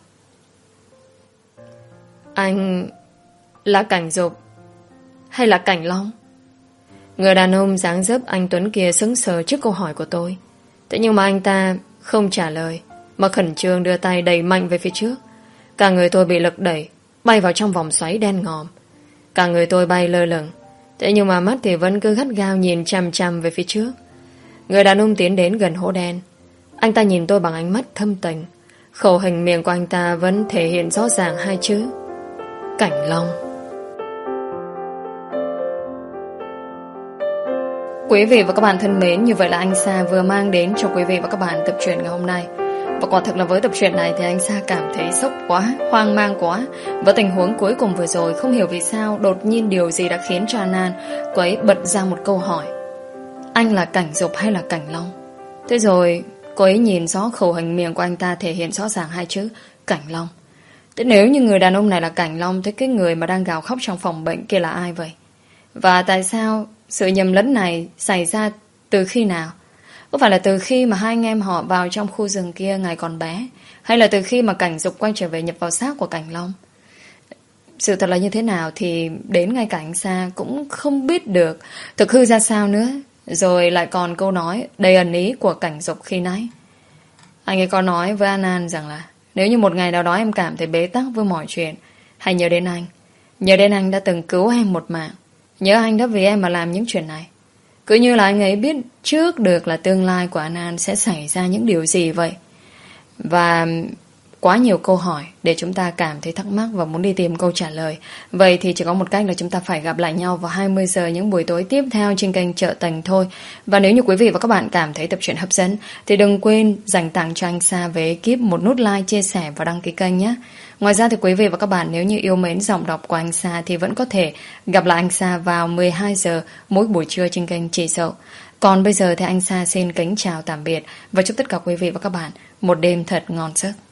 Anh là Cảnh Dục hay là Cảnh Long? Người đàn ông dáng dấp anh Tuấn kia sững sờ trước câu hỏi của tôi. Thế nhưng mà anh ta không trả lời, mà khẩn trương đưa tay đẩy mạnh về phía trước. Cả người tôi bị lực đẩy bay vào trong vòng xoáy đen ngòm. Cả người tôi bay lơ lửng. Thế nhưng mà mắt thì vẫn cứ gắt gao nhìn chằm chằm về phía trước. Người đàn ông tiến đến gần hố đen. Anh ta nhìn tôi bằng ánh mắt thâm tình. Khẩu hình miệng của anh ta vẫn thể hiện rõ ràng hai chữ: Cảnh Long. Quý vị và các bạn thân mến, như vậy là anh Sa vừa mang đến cho quý vị và các bạn tập truyện ngày hôm nay. Và quả thực là với tập truyện này thì anh Sa cảm thấy sốc quá, hoang mang quá. Và tình huống cuối cùng vừa rồi, không hiểu vì sao đột nhiên điều gì đã khiến cho An An cô ấy bật ra một câu hỏi: anh là Cảnh Dục hay là Cảnh Long? Thế rồi cô ấy nhìn rõ khẩu hình miệng của anh ta thể hiện rõ ràng hai chữ Cảnh Long. Thế nếu như người đàn ông này là Cảnh Long, thế cái người mà đang gào khóc trong phòng bệnh kia là ai vậy? Và tại sao sự nhầm lẫn này xảy ra từ khi nào? Có phải là từ khi mà hai anh em họ vào trong khu rừng kia ngày còn bé, hay là từ khi mà Cảnh Dục quay trở về nhập vào xác của Cảnh Long? Sự thật là như thế nào thì đến ngay cả anh Sa cũng không biết được thực hư ra sao nữa. Rồi lại còn câu nói đầy ẩn ý của Cảnh Dục khi nãy. Anh ấy có nói với An An rằng là nếu như một ngày nào đó em cảm thấy bế tắc với mọi chuyện, hãy nhớ đến anh. Nhớ đến anh đã từng cứu em một mạng. Nhớ anh đã vì em mà làm những chuyện này. Cứ như là anh ấy biết trước được là tương lai của An An sẽ xảy ra những điều gì vậy. Và quá nhiều câu hỏi để chúng ta cảm thấy thắc mắc và muốn đi tìm câu trả lời. Vậy thì chỉ có một cách là chúng ta phải gặp lại nhau vào hai mươi giờ những buổi tối tiếp theo trên kênh Chợ Tình thôi. Và nếu như quý vị và các bạn cảm thấy tập truyện hấp dẫn thì đừng quên dành tặng cho anh Sa với ekip một nút like, chia sẻ và đăng ký kênh nhé. Ngoài ra thì quý vị và các bạn nếu như yêu mến giọng đọc của anh Sa thì vẫn có thể gặp lại anh Sa vào mười hai giờ mỗi buổi trưa trên kênh Chị Dậu. Còn bây giờ thì anh Sa xin kính chào tạm biệt và chúc tất cả quý vị và các bạn một đêm thật ngon giấc.